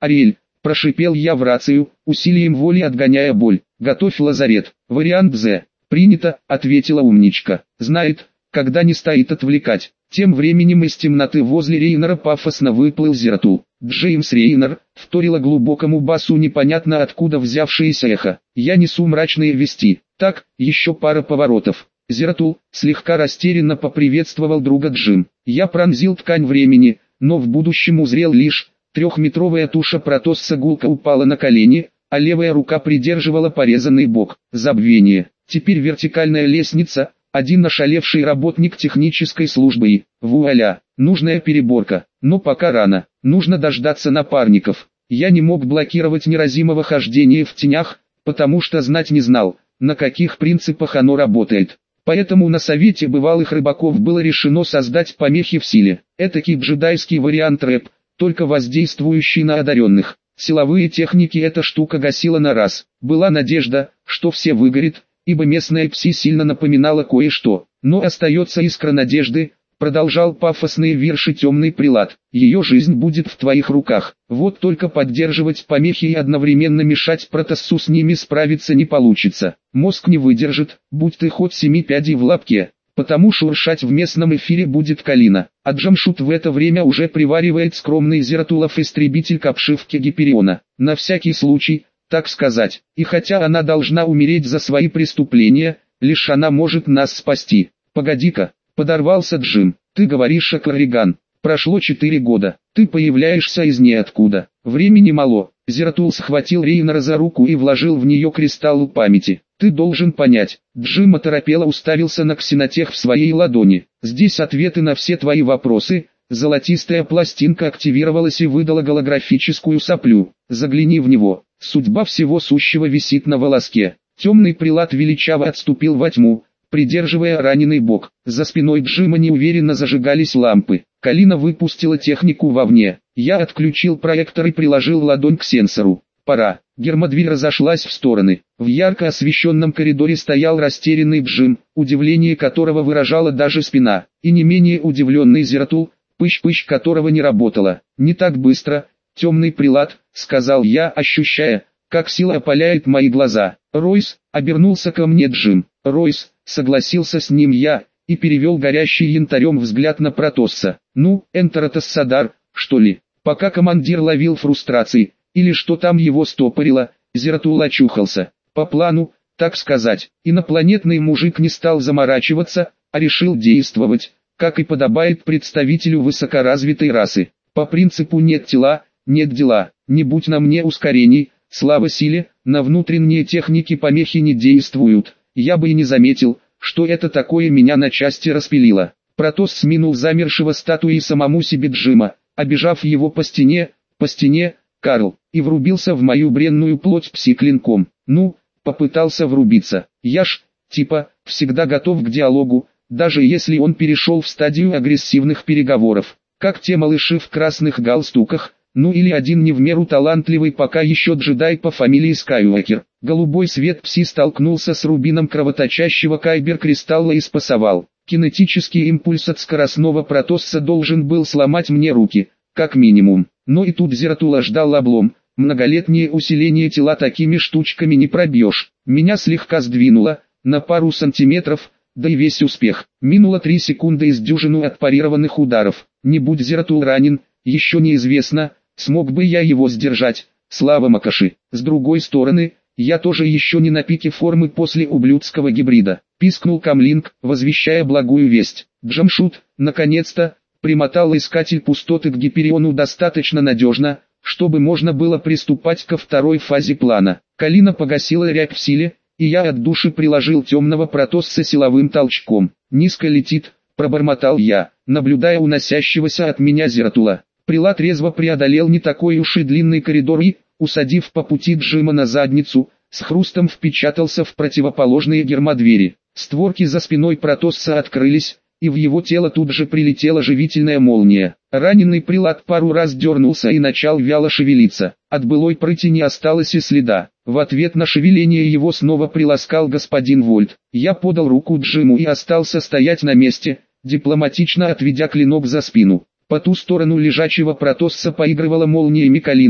«Ариэль», – прошипел я в рацию, усилием воли отгоняя боль. «Готовь лазарет». «Вариант З». «Принято», – ответила умничка. «Знает, когда не стоит отвлекать». Тем временем из темноты возле Рейнера пафосно выплыл Зератул. «Джеймс Рейнер», – вторило глубокому басу непонятно откуда взявшееся эхо. «Я несу мрачные вести. Так, еще пара поворотов». «Зератул», – слегка растерянно поприветствовал друга Джим. Я пронзил ткань времени, но в будущем узрел лишь трехметровая туша Протосса гулко упала на колени, а левая рука придерживала порезанный бок. Забвение. Теперь вертикальная лестница, один ошалевший работник технической службы и, вуаля, нужная переборка. Но пока рано, нужно дождаться напарников. Я не мог блокировать неразимого хождения в тенях, потому что знать не знал, на каких принципах оно работает. Поэтому на совете бывалых рыбаков было решено создать помехи в силе. Этакий джедайский вариант рэп, только воздействующий на одаренных. Силовые техники эта штука гасила на раз. Была надежда, что все выгорит, ибо местная пси сильно напоминала кое-что. Но остается искра надежды, продолжал пафосные вирши темный прилад. Ее жизнь будет в твоих руках. Вот только поддерживать помехи и одновременно мешать Протоссу с ними справиться не получится. Мозг не выдержит, будь ты хоть 7 пядей в лапке. Потому шуршать в местном эфире будет Калина. А Джамшут в это время уже приваривает скромный Зератулов истребитель к обшивке Гипериона. На всякий случай, так сказать. И хотя она должна умереть за свои преступления, лишь она может нас спасти. Погоди-ка, подорвался Джим. Ты говоришь о Клариган. Прошло 4 года. Ты появляешься из ниоткуда. Времени мало. Зератул схватил Рейнера за руку и вложил в нее кристалл памяти. Ты должен понять. Джим оторопело уставился на ксенотех в своей ладони. Здесь ответы на все твои вопросы. Золотистая пластинка активировалась и выдала голографическую соплю. Загляни в него. Судьба всего сущего висит на волоске. Темный прилад величаво отступил во тьму, придерживая раненый бок. За спиной Джима неуверенно зажигались лампы. Калина выпустила технику вовне. Я отключил проектор и приложил ладонь к сенсору. Пора. Гермодверь разошлась в стороны. В ярко освещенном коридоре стоял растерянный Джим, удивление которого выражала даже спина, и не менее удивленный Зератул, пыщ-пыщ которого не работала. «Не так быстро, темный прилад», — сказал я, ощущая, как сила опаляет мои глаза. «Ройс», — обернулся ко мне Джим. «Ройс», — согласился с ним я, и перевел горящий янтарем взгляд на Протосса. «Ну, Энтеротассадар, что ли?» Пока командир ловил фрустрации, или что там его стопорило, Зератул очухался. По плану, так сказать, инопланетный мужик не стал заморачиваться, а решил действовать, как и подобает представителю высокоразвитой расы. По принципу «нет тела, нет дела», не будь на мне ускорений, слава силе, на внутренние техники помехи не действуют, я бы и не заметил, что это такое меня на части распилило. Протосс сминул замершего статуи самому себе Джима, обежав его по стене, Карл, и врубился в мою бренную плоть пси-клинком. Ну, попытался врубиться. Я ж, типа, всегда готов к диалогу, даже если он перешел в стадию агрессивных переговоров. Как те малыши в красных галстуках, ну или один не в меру талантливый пока еще джедай по фамилии Скайуокер. Голубой свет пси столкнулся с рубином кровоточащего кайбер-кристалла и спасовал. Кинетический импульс от скоростного Протосса должен был сломать мне руки, как минимум. Но и тут Зератула ждал облом. Многолетнее усиление тела такими штучками не пробьешь. Меня слегка сдвинуло, на пару сантиметров, да и весь успех. Минуло 3 секунды из дюжину отпарированных ударов. Не будь Зератул ранен, еще неизвестно, смог бы я его сдержать. Слава Макаши. С другой стороны, я тоже еще не на пике формы после ублюдского гибрида. Пискнул Камлинг, возвещая благую весть. Джамшут, наконец-то, примотал искатель пустоты к Гипериону достаточно надежно, чтобы можно было приступать ко второй фазе плана. Калина погасила рябь в силе, и я от души приложил темного Протосса силовым толчком. «Низко летит», — пробормотал я, наблюдая уносящегося от меня Зератула. Прилад резво преодолел не такой уж и длинный коридор и, усадив по пути Джима на задницу, с хрустом впечатался в противоположные гермодвери. Створки за спиной Протосса открылись, и в его тело тут же прилетела живительная молния. Раненый прилад пару раз дернулся и начал вяло шевелиться. От былой прыти не осталось и следа. В ответ на шевеление его снова приласкал господин Вольт. Я подал руку Джиму и остался стоять на месте, дипломатично отведя клинок за спину. По ту сторону лежачего Протосса поигрывала молниями Калина,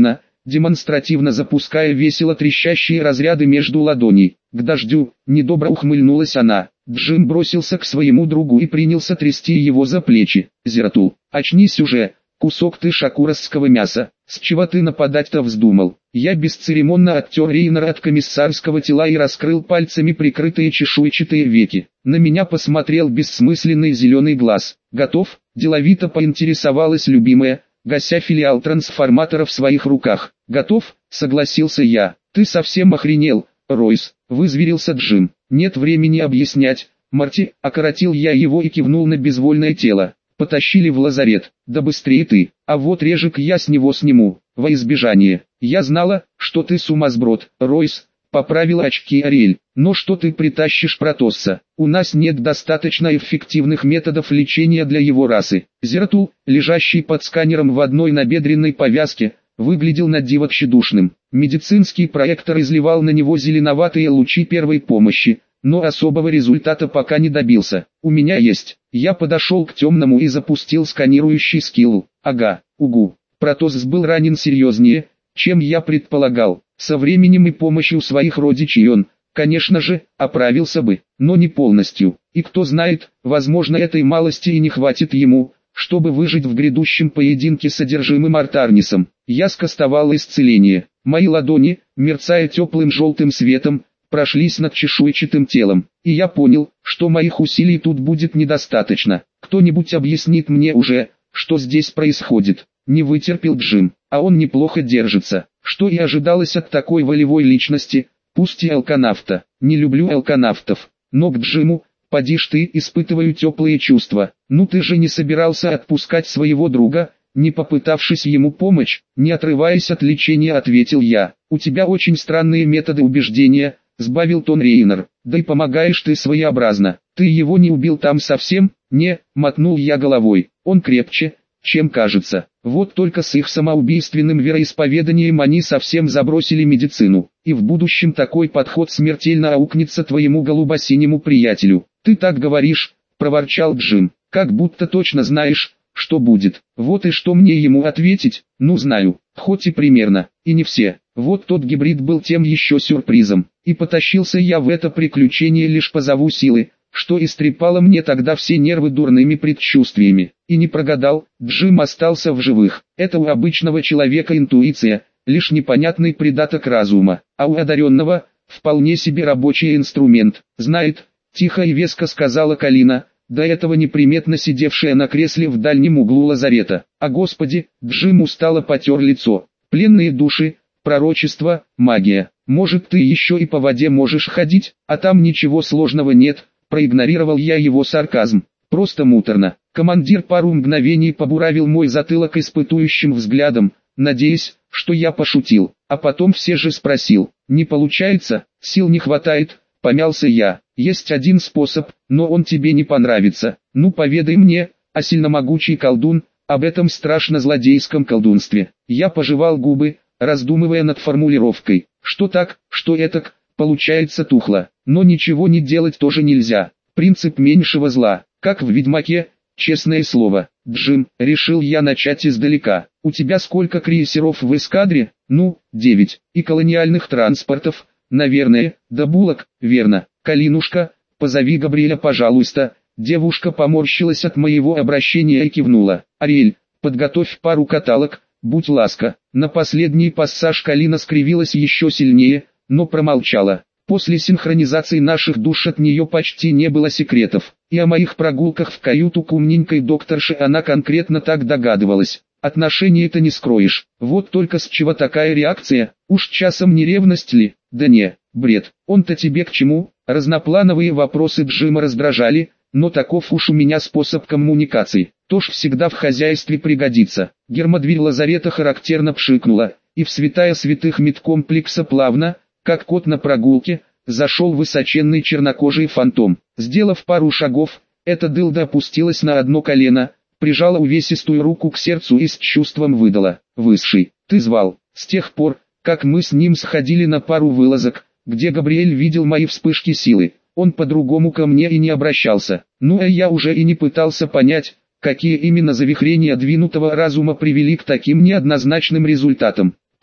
демонстративно запуская весело трещащие разряды между ладоней. К дождю, недобро ухмыльнулась она. Джим бросился к своему другу и принялся трясти его за плечи. Зератул, очнись уже, кусок ты шакурасского мяса, с чего ты нападать-то вздумал? Я бесцеремонно оттер Рейнера от комиссарского тела и раскрыл пальцами прикрытые чешуйчатые веки. На меня посмотрел бессмысленный зеленый глаз. Готов? Деловито поинтересовалась любимая, гася филиал трансформатора в своих руках. «Готов?» — согласился я. «Ты совсем охренел, Ройс?» — вызверился Джим. «Нет времени объяснять, Марти», — окоротил я его и кивнул на безвольное тело. «Потащили в лазарет. Да быстрее ты, а вот режек я с него сниму, во избежание. Я знала, что ты сумасброд, Ройс», — поправила очки Ариэль. «Но что ты притащишь Протосса? У нас нет достаточно эффективных методов лечения для его расы». Зератул, лежащий под сканером в одной набедренной повязке, выглядел на диво тщедушным. Медицинский проектор изливал на него зеленоватые лучи первой помощи, но особого результата пока не добился. «У меня есть». Я подошел к темному и запустил сканирующий скилл. Ага, угу. Протосс был ранен серьезнее, чем я предполагал. Со временем и помощью своих родичей он, конечно же, оправился бы, но не полностью. И кто знает, возможно, этой малости и не хватит ему, чтобы выжить в грядущем поединке с одержимым Артарнисом. Я скостовал исцеление. Мои ладони, мерцая теплым желтым светом, прошлись над чешуйчатым телом, и я понял, что моих усилий тут будет недостаточно. Кто-нибудь объяснит мне уже, что здесь происходит. Не вытерпел Джим, а он неплохо держится, что и ожидалось от такой волевой личности, пусть и алканавта. Не люблю алканавтов, но к Джиму, поди ж ты, испытываю теплые чувства. Ну ты же не собирался отпускать своего друга, не попытавшись ему помочь, не отрываясь от лечения, ответил я. У тебя очень странные методы убеждения, сбавил тон Рейнер, да и помогаешь ты своеобразно. Ты его не убил там совсем? Не, мотнул я головой, он крепче, чем кажется. Вот только с их самоубийственным вероисповеданием они совсем забросили медицину, и в будущем такой подход смертельно аукнется твоему голубосинему приятелю. Ты так говоришь, проворчал Джим, как будто точно знаешь, что будет. Вот и что мне ему ответить? Ну знаю, хоть и примерно, и не все. Вот тот гибрид был тем еще сюрпризом, и потащился я в это приключение лишь по зову силы, что истрепало мне тогда все нервы дурными предчувствиями. И не прогадал, Джим остался в живых. Это у обычного человека интуиция, лишь непонятный придаток разума, а у одаренного, вполне себе рабочий инструмент. Знает, тихо и веско сказала Калина, до этого неприметно сидевшая на кресле в дальнем углу лазарета. А господи, Джим устало потер лицо. Пленные души, пророчество, магия. Может, ты еще и по воде можешь ходить, а там ничего сложного нет. Проигнорировал я его сарказм. Просто муторно. Командир пару мгновений побуравил мой затылок испытующим взглядом, надеясь, что я пошутил, а потом все же спросил. Не получается, сил не хватает, помялся я. Есть один способ, но он тебе не понравится. Ну поведай мне, а сильномогучий колдун, об этом страшно злодейском колдунстве. Я пожевал губы, раздумывая над формулировкой. Что так, что этак, получается тухло. Но ничего не делать тоже нельзя. Принцип меньшего зла, как в Ведьмаке, честное слово. Джим, решил я начать издалека. У тебя сколько крейсеров в эскадре? Ну, 9. И колониальных транспортов, наверное, да булок, верно. Калинушка, позови Габриэля, пожалуйста. Девушка поморщилась от моего обращения и кивнула. Ариэль, подготовь пару каталог, будь ласка. На последний пассаж Калина скривилась еще сильнее, но промолчала. После синхронизации наших душ от нее почти не было секретов, и о моих прогулках в каюту к умненькой докторше она конкретно так догадывалась. Отношения-то не скроешь, вот только с чего такая реакция, уж часом не ревность ли? Да не, бред, он-то тебе к чему? Разноплановые вопросы Джима раздражали, но таков уж у меня способ коммуникации, тоже всегда в хозяйстве пригодится. Гермодверь лазарета характерно пшикнула, и в святая святых медкомплекса плавно, как кот на прогулке, зашел высоченный чернокожий фантом. Сделав пару шагов, эта дылда опустилась на одно колено, прижала увесистую руку к сердцу и с чувством выдала. «Высший, ты звал». С тех пор, как мы с ним сходили на пару вылазок, где Габриэль видел мои вспышки силы, он по-другому ко мне и не обращался. Ну а я уже и не пытался понять, какие именно завихрения двинутого разума привели к таким неоднозначным результатам.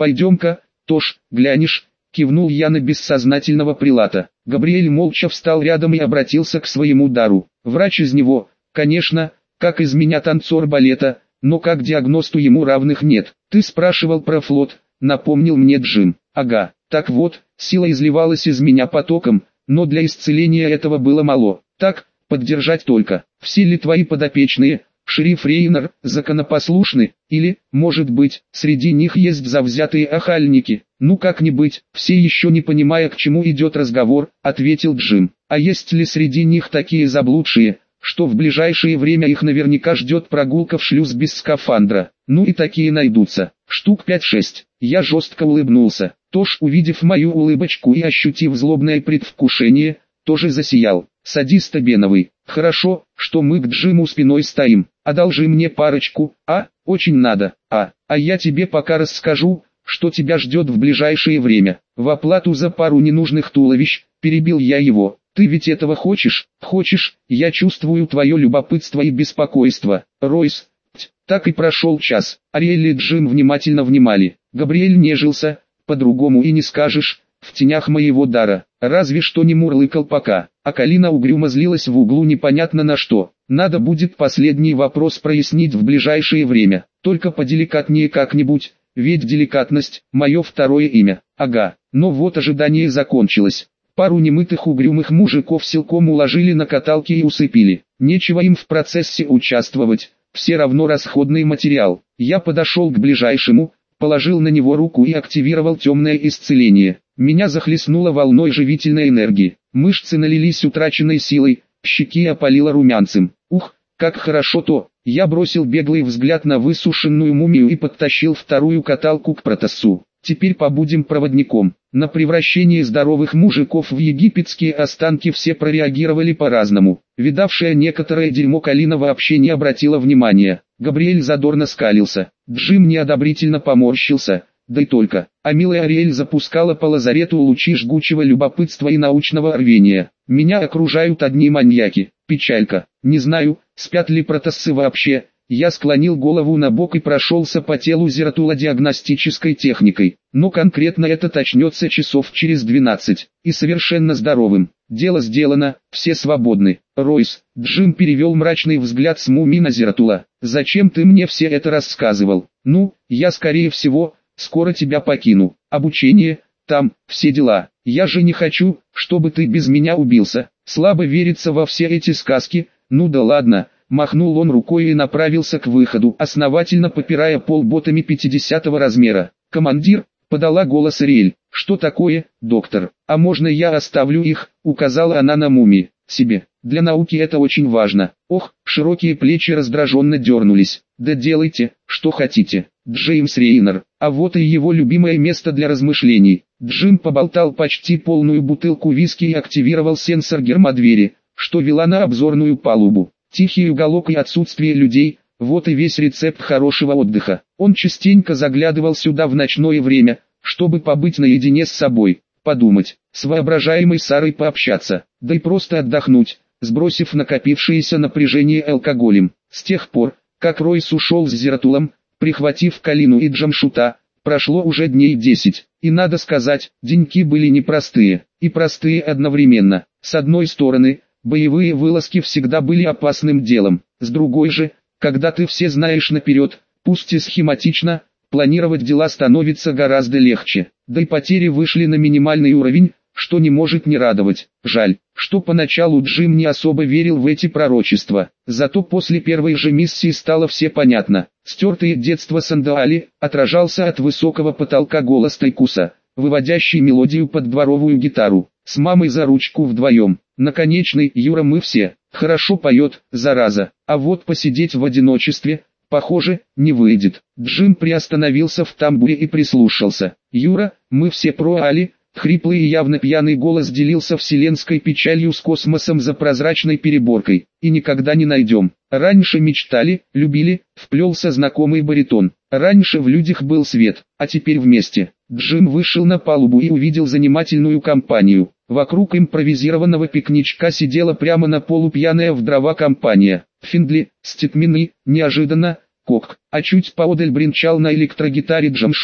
Пойдем-ка, Тош, глянешь, кивнул я на бессознательного прилата. Габриэль молча встал рядом и обратился к своему дару. Врач из него, конечно, как из меня танцор балета, но как диагносту ему равных нет. Ты спрашивал про флот, напомнил мне Джим. Ага, так вот, сила изливалась из меня потоком, но для исцеления этого было мало. Так, поддержать только. Все ли твои подопечные, шериф Рейнер, законопослушны, или, может быть, среди них есть завзятые охальники? Ну как не быть, все еще не понимая, к чему идет разговор, ответил Джим. А есть ли среди них такие заблудшие, что в ближайшее время их наверняка ждет прогулка в шлюз без скафандра? Ну и такие найдутся, штук 5-6. Я жестко улыбнулся. Тош, увидев мою улыбочку и ощутив злобное предвкушение, тоже засиял. Садиста Беновый, хорошо, что мы к Джиму спиной стоим. Одолжи мне парочку, очень надо. А я тебе пока расскажу, что тебя ждет в ближайшее время. В оплату за пару ненужных туловищ, перебил я его. Ты ведь этого хочешь? Хочешь, я чувствую твое любопытство и беспокойство. Ройс. Так и прошел час. Ариэль и Джим внимательно внимали. Габриэль нежился, по-другому и не скажешь, в тенях моего дара. Разве что не мурлыкал пока. А Калина угрюмо злилась в углу непонятно на что. Надо будет последний вопрос прояснить в ближайшее время. Только поделикатнее как-нибудь, ведь деликатность – мое второе имя. Ага, но вот ожидание закончилось. Пару немытых угрюмых мужиков силком уложили на каталке и усыпили. Нечего им в процессе участвовать, все равно расходный материал. Я подошел к ближайшему, положил на него руку и активировал темное исцеление. Меня захлестнуло волной живительной энергии. Мышцы налились утраченной силой, щеки опалило румянцем. Ух, как хорошо-то! Я бросил беглый взгляд на высушенную мумию и подтащил вторую каталку к Протассу. Теперь побудем проводником. На превращение здоровых мужиков в египетские останки все прореагировали по-разному. Видавшая некоторое дерьмо Калина вообще не обратила внимания. Габриэль задорно скалился. Джим неодобрительно поморщился. Да и только. А милая Ариэль запускала по лазарету лучи жгучего любопытства и научного рвения. Меня окружают одни маньяки. Печалька. Не знаю, спят ли протассы вообще. Я склонил голову на бок и прошелся по телу Зератула диагностической техникой. Но конкретно это очнется часов через 12. И совершенно здоровым. Дело сделано, все свободны. Ройс, Джим перевел мрачный взгляд с мумии на Зератула. Зачем ты мне все это рассказывал? Ну, я скорее всего, скоро тебя покину. Обучение, там, все дела. Я же не хочу, чтобы ты без меня убился. Слабо верится во все эти сказки. Ну да ладно. Махнул он рукой и направился к выходу, основательно попирая пол ботами 50-го размера. «Командир», — подала голос Ариэль. «Что такое, доктор? А можно я оставлю их?» — указала она на мумии. «Себе. Для науки это очень важно». Ох, широкие плечи раздраженно дернулись. «Да делайте, что хотите». Джеймс Рейнер. А вот и его любимое место для размышлений. Джим поболтал почти полную бутылку виски и активировал сенсор гермодвери, что вела на обзорную палубу. Тихий уголок и отсутствие людей – вот и весь рецепт хорошего отдыха. Он частенько заглядывал сюда в ночное время, чтобы побыть наедине с собой, подумать, с воображаемой Сарой пообщаться, да и просто отдохнуть, сбросив накопившееся напряжение алкоголем. С тех пор, как Ройс ушел с Зератулом, прихватив Калину и Джамшута, прошло уже дней 10. И надо сказать, деньки были непростые, и простые одновременно. С одной стороны, боевые вылазки всегда были опасным делом. С другой же, когда ты все знаешь наперед, пусть и схематично, планировать дела становится гораздо легче. Да и потери вышли на минимальный уровень, что не может не радовать. Жаль, что поначалу Джим не особо верил в эти пророчества. Зато после первой же миссии стало все понятно. Стертый детство Сандаали отражался от высокого потолка голос Тайкуса, выводящий мелодию под дворовую гитару. С мамой за ручку вдвоем. Наконечный Юра мы все. Хорошо поет, зараза. А вот посидеть в одиночестве, похоже, не выйдет. Джим приостановился в тамбуре и прислушался. Юра, мы все про Али. Хриплый и явно пьяный голос делился вселенской печалью с космосом за прозрачной переборкой. И никогда не найдем. Раньше мечтали, любили, вплелся знакомый баритон. Раньше в людях был свет, а теперь вместе. Джим вышел на палубу и увидел занимательную компанию. Вокруг импровизированного пикничка сидела прямо на полу пьяная в дрова компания. Финдли, Ститмины, неожиданно, Кок, а чуть поодаль бренчал на электрогитаре Джамшут,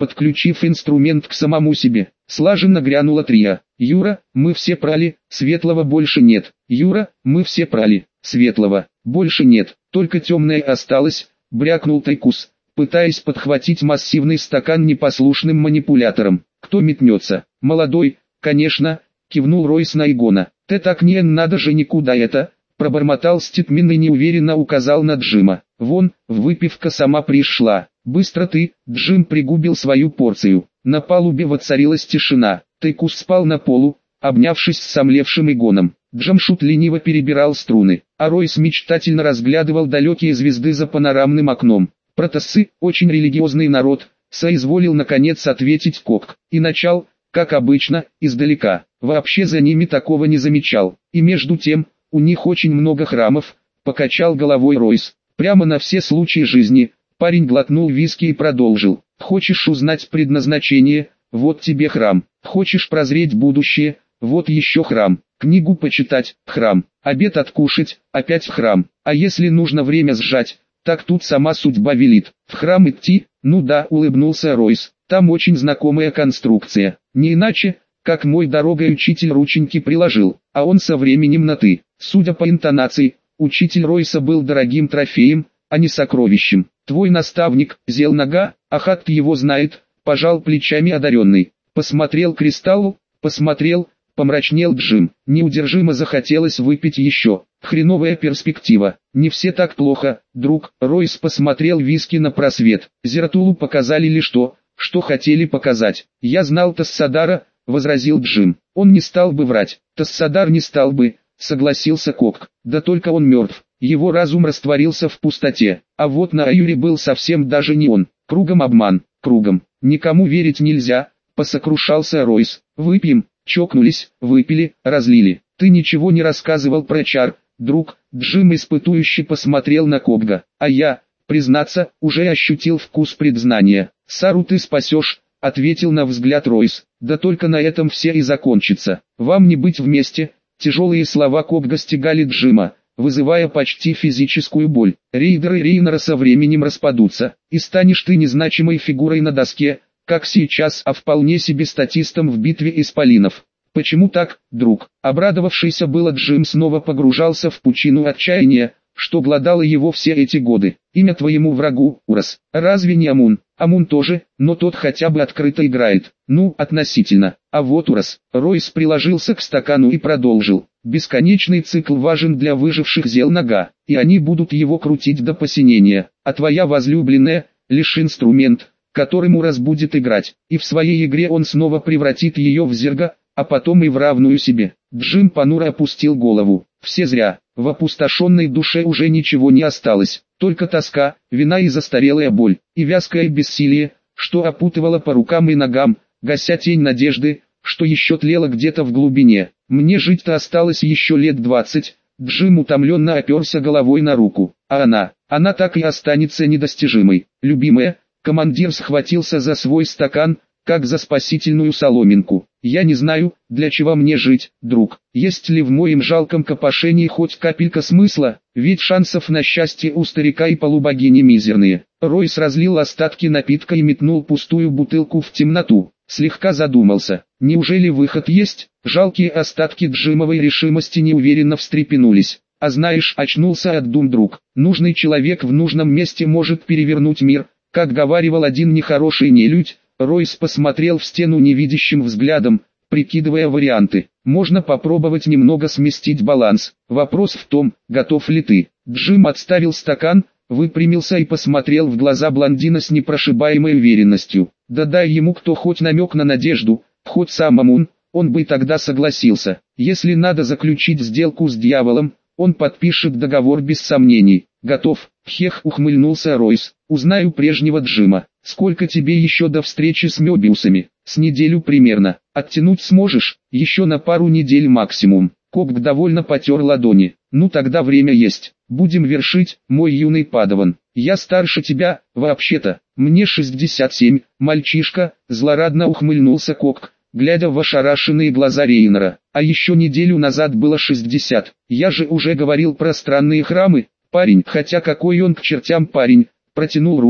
подключив инструмент к самому себе. Слаженно грянула трио. Юра, мы все прали, светлого больше нет. Юра, мы все прали, светлого больше нет, только темное осталось, брякнул Тайкус, пытаясь подхватить массивный стакан непослушным манипулятором. Кто метнется? Молодой, конечно, кивнул Ройс на Игона. Ты так не надо же никуда это, пробормотал Ститмин и неуверенно указал на Джима. Вон, выпивка сама пришла. Быстро ты, Джим пригубил свою порцию. На палубе воцарилась тишина. Тайкус спал на полу, обнявшись с сомлевшим Игоном. Джамшут лениво перебирал струны, а Ройс мечтательно разглядывал далекие звезды за панорамным окном. Протассы, очень религиозный народ, соизволил наконец ответить Кок, и начал, как обычно, издалека. Вообще за ними такого не замечал. И между тем, у них очень много храмов, покачал головой Ройс. Прямо на все случаи жизни. Парень глотнул виски и продолжил. Хочешь узнать предназначение? Вот тебе храм. Хочешь прозреть будущее? Вот еще храм. Книгу почитать? Храм. Обед откушать? Опять в храм. А если нужно время сжать? Так тут сама судьба велит. В храм идти? Ну да, улыбнулся Ройс. Там очень знакомая конструкция. Не иначе, как мой дорогой учитель рученьки приложил. А он со временем на «ты». Судя по интонации, учитель Ройса был дорогим трофеем, а не сокровищем. Твой наставник, Зелнага, Ахат его знает, пожал плечами одаренный. Посмотрел кристалл, посмотрел, помрачнел Джим. Неудержимо захотелось выпить еще. Хреновая перспектива. Не все так плохо, друг. Ройс посмотрел виски на просвет. Зератулу показали лишь то, что хотели показать. Я знал Тассадара, возразил Джим. Он не стал бы врать. Тассадар не стал бы, согласился Кок. Да только он мертв. Его разум растворился в пустоте. А вот на Аюре был совсем даже не он. Кругом обман, кругом. Никому верить нельзя, посокрушался Ройс. Выпьем, чокнулись, выпили, разлили. Ты ничего не рассказывал про чар, друг. Джим испытующе посмотрел на Кобга. А я, признаться, уже ощутил вкус предзнания. Сару ты спасешь, ответил на взгляд Ройс. Да только на этом все и закончится. Вам не быть вместе. Тяжелые слова Кобга стегали Джима, вызывая почти физическую боль. Рейдеры Рейнера со временем распадутся, и станешь ты незначимой фигурой на доске, как сейчас, а вполне себе статистом в битве исполинов. Почему так, друг? Обрадовавшийся было Джим снова погружался в пучину отчаяния, что глодало его все эти годы. Имя твоему врагу, Урос. Разве не Амун? Амун тоже, но тот хотя бы открыто играет. Ну, относительно. А вот Урос. Ройс приложился к стакану и продолжил. Бесконечный цикл важен для выживших Зелнага, и они будут его крутить до посинения. А твоя возлюбленная, лишь инструмент, которым Урос будет играть, и в своей игре он снова превратит ее в зерга, а потом и в равную себе. Джим понуро опустил голову. Все зря. В опустошенной душе уже ничего не осталось, только тоска, вина и застарелая боль, и вязкое бессилие, что опутывало по рукам и ногам, гася тень надежды, что еще тлела где-то в глубине. Мне жить-то осталось еще лет 20, Джим утомленно оперся головой на руку, а она так и останется недостижимой. Любимая, командир схватился за свой стакан, как за спасительную соломинку. Я не знаю, для чего мне жить, друг. Есть ли в моем жалком копошении хоть капелька смысла, ведь шансов на счастье у старика и полубогини мизерные. Ройс разлил остатки напитка и метнул пустую бутылку в темноту. Слегка задумался. Неужели выход есть? Жалкие остатки Джимовой решимости неуверенно встрепенулись. А знаешь, очнулся от дум друг. Нужный человек в нужном месте может перевернуть мир, как говаривал один нехороший нелюдь. Ройс посмотрел в стену невидящим взглядом, прикидывая варианты. Можно попробовать немного сместить баланс. Вопрос в том, готов ли ты. Джим отставил стакан, выпрямился и посмотрел в глаза блондина с непрошибаемой уверенностью. Да дай ему кто хоть намек на надежду, хоть сам Амун, он бы тогда согласился. Если надо заключить сделку с дьяволом, он подпишет договор без сомнений. Готов, хех, ухмыльнулся Ройс. Узнаю прежнего Джима. Сколько тебе еще до встречи с Мёбиусами? С неделю примерно. Оттянуть сможешь? Еще на пару недель максимум. Кобг довольно потер ладони. Ну тогда время есть. Будем вершить, мой юный падаван. Я старше тебя, вообще-то. Мне 67, мальчишка, злорадно ухмыльнулся Кобг, глядя в ошарашенные глаза Рейнера. А еще неделю назад было 60. Я же уже говорил про странные храмы. Парень, хотя какой он к чертям парень, протянул руку,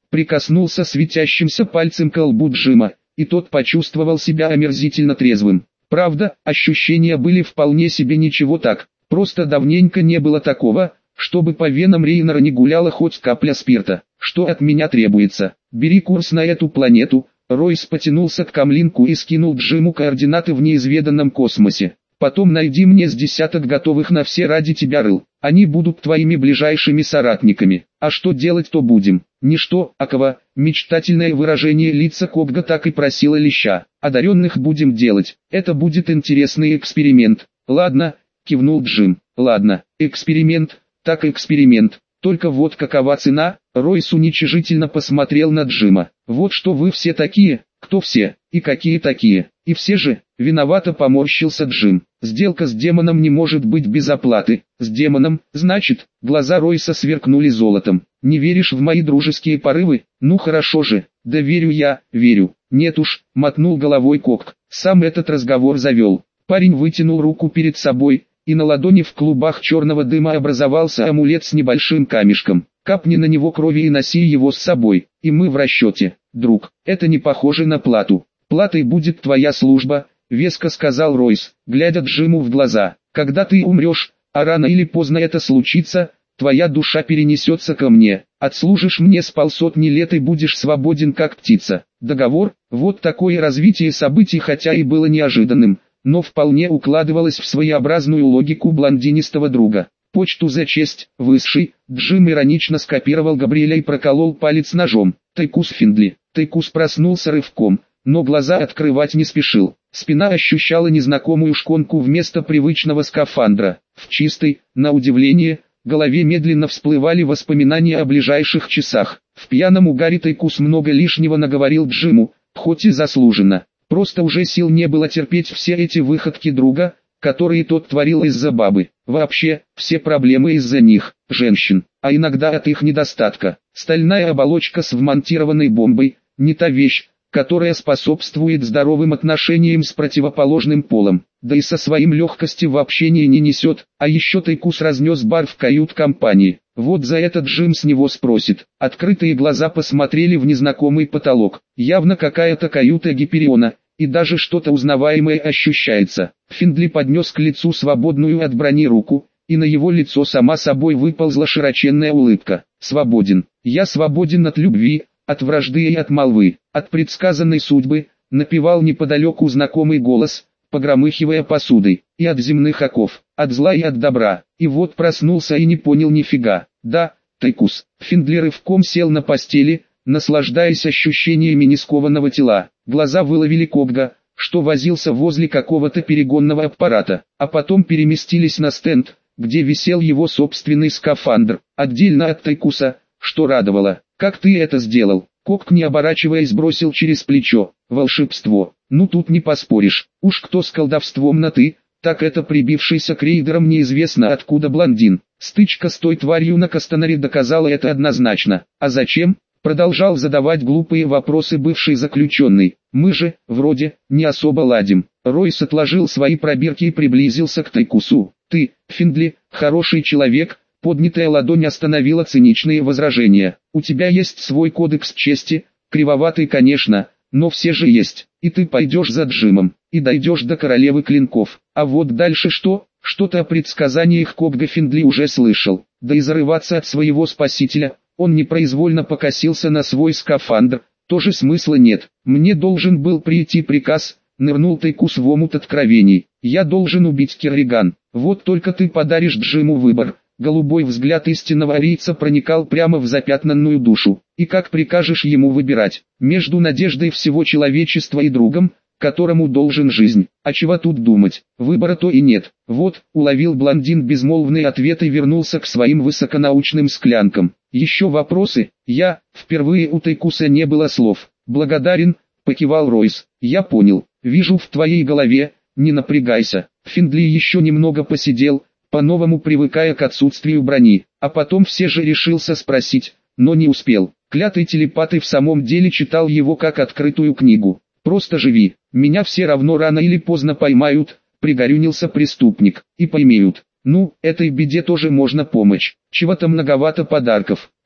прикоснулся светящимся пальцем к лбу Джима, и тот почувствовал себя омерзительно трезвым. Правда, ощущения были вполне себе ничего так, просто давненько не было такого, чтобы по венам Рейнера не гуляла хоть капля спирта. Что от меня требуется? Бери курс на эту планету. Ройс потянулся к камлинку и скинул Джиму координаты в неизведанном космосе. Потом найди мне с десяток готовых на все ради тебя рыл. Они будут твоими ближайшими соратниками. А что делать-то будем? Ничто, а кого? Мечтательное выражение лица Когга так и просило леща. Одаренных будем делать. Это будет интересный эксперимент. Ладно, кивнул Джим. Ладно, эксперимент, так эксперимент. Только вот какова цена? Ройс уничижительно посмотрел на Джима. Вот что вы все такие, кто все, и какие такие, и все же, виновато поморщился Джим. Сделка с демоном не может быть без оплаты. С демоном, значит, глаза Ройса сверкнули золотом. Не веришь в мои дружеские порывы? Ну хорошо же, да верю я, верю. Нет уж, мотнул головой Когг, сам этот разговор завел. Парень вытянул руку перед собой, и на ладони в клубах черного дыма образовался амулет с небольшим камешком. Капни на него крови и носи его с собой, и мы в расчете, друг. Это не похоже на плату. Платой будет твоя служба, веско сказал Ройс, глядя Джиму в глаза. Когда ты умрешь, а рано или поздно это случится, твоя душа перенесется ко мне. Отслужишь мне с полсотни лет и будешь свободен как птица. Договор? Вот такое развитие событий, хотя и было неожиданным, но вполне укладывалось в своеобразную логику блондинистого друга. Почту за честь, высший. Джим иронично скопировал Габриэля и проколол палец ножом. Тайкус Финдли. Тайкус проснулся рывком, но глаза открывать не спешил. Спина ощущала незнакомую шконку вместо привычного скафандра. В чистой, на удивление, голове медленно всплывали воспоминания о ближайших часах. В пьяном угаре Тайкус много лишнего наговорил Джиму, хоть и заслуженно. Просто уже сил не было терпеть все эти выходки друга, которые тот творил из-за бабы. Вообще, все проблемы из-за них, женщин, а иногда от их недостатка. Стальная оболочка с вмонтированной бомбой, не та вещь, которая способствует здоровым отношениям с противоположным полом, да и со своим легкости в общении не несет, а еще Тайкус разнес бар в кают-компании. Вот за это Джим с него спросит. Открытые глаза посмотрели в незнакомый потолок, явно какая-то каюта Гипериона, и даже что-то узнаваемое ощущается. Финдли поднес к лицу свободную от брони руку, и на его лицо сама собой выползла широченная улыбка. Свободен. Я свободен от любви, от вражды и от молвы, от предсказанной судьбы, напевал неподалеку знакомый голос, погромыхивая посудой, и от земных оков, от зла и от добра. И вот проснулся и не понял нифига. Да, Тайкус. Финдли рывком сел на постели, наслаждаясь ощущениями нескованного тела. Глаза выловили Когга, что возился возле какого-то перегонного аппарата, а потом переместились на стенд, где висел его собственный скафандр, отдельно от Тайкуса, что радовало. «Как ты это сделал?» Когг, не оборачиваясь, бросил через плечо. «Волшебство. Ну тут не поспоришь. Уж кто с колдовством на «ты», так это прибившийся к рейдерам неизвестно откуда блондин. Стычка с той тварью на Кастанаре доказала это однозначно. А зачем?» Продолжал задавать глупые вопросы бывший заключенный. «Мы же, вроде, не особо ладим». Ройс отложил свои пробирки и приблизился к Тайкусу. «Ты, Финдли, хороший человек». Поднятая ладонь остановила циничные возражения. «У тебя есть свой кодекс чести, кривоватый, конечно, но все же есть. И ты пойдешь за Джимом, и дойдешь до королевы клинков. А вот дальше что?» Что-то о предсказаниях Когга Финдли уже слышал. Да и зарываться от своего спасителя, он непроизвольно покосился на свой скафандр, тоже смысла нет. «Мне должен был прийти приказ», нырнул Тайкус в омут откровений. «Я должен убить Керриган. Вот только ты подаришь Джиму выбор». Голубой взгляд истинного арийца проникал прямо в запятнанную душу. «И как прикажешь ему выбирать? Между надеждой всего человечества и другом, которому должен жизнь? А чего тут думать? Выбора-то и нет». Вот, уловил блондин безмолвный ответ и вернулся к своим высоконаучным склянкам. «Еще вопросы?» Впервые у Тайкуса не было слов. «Благодарен», покивал Ройс. «Я понял. Вижу в твоей голове, не напрягайся». Финдли еще немного посидел, по-новому привыкая к отсутствию брони, а потом все же решился спросить, но не успел. Клятый телепат и в самом деле читал его как открытую книгу. «Просто живи, меня все равно рано или поздно поймают», пригорюнился преступник, «и поймеют. Ну, этой беде тоже можно помочь. Чего-то многовато подарков.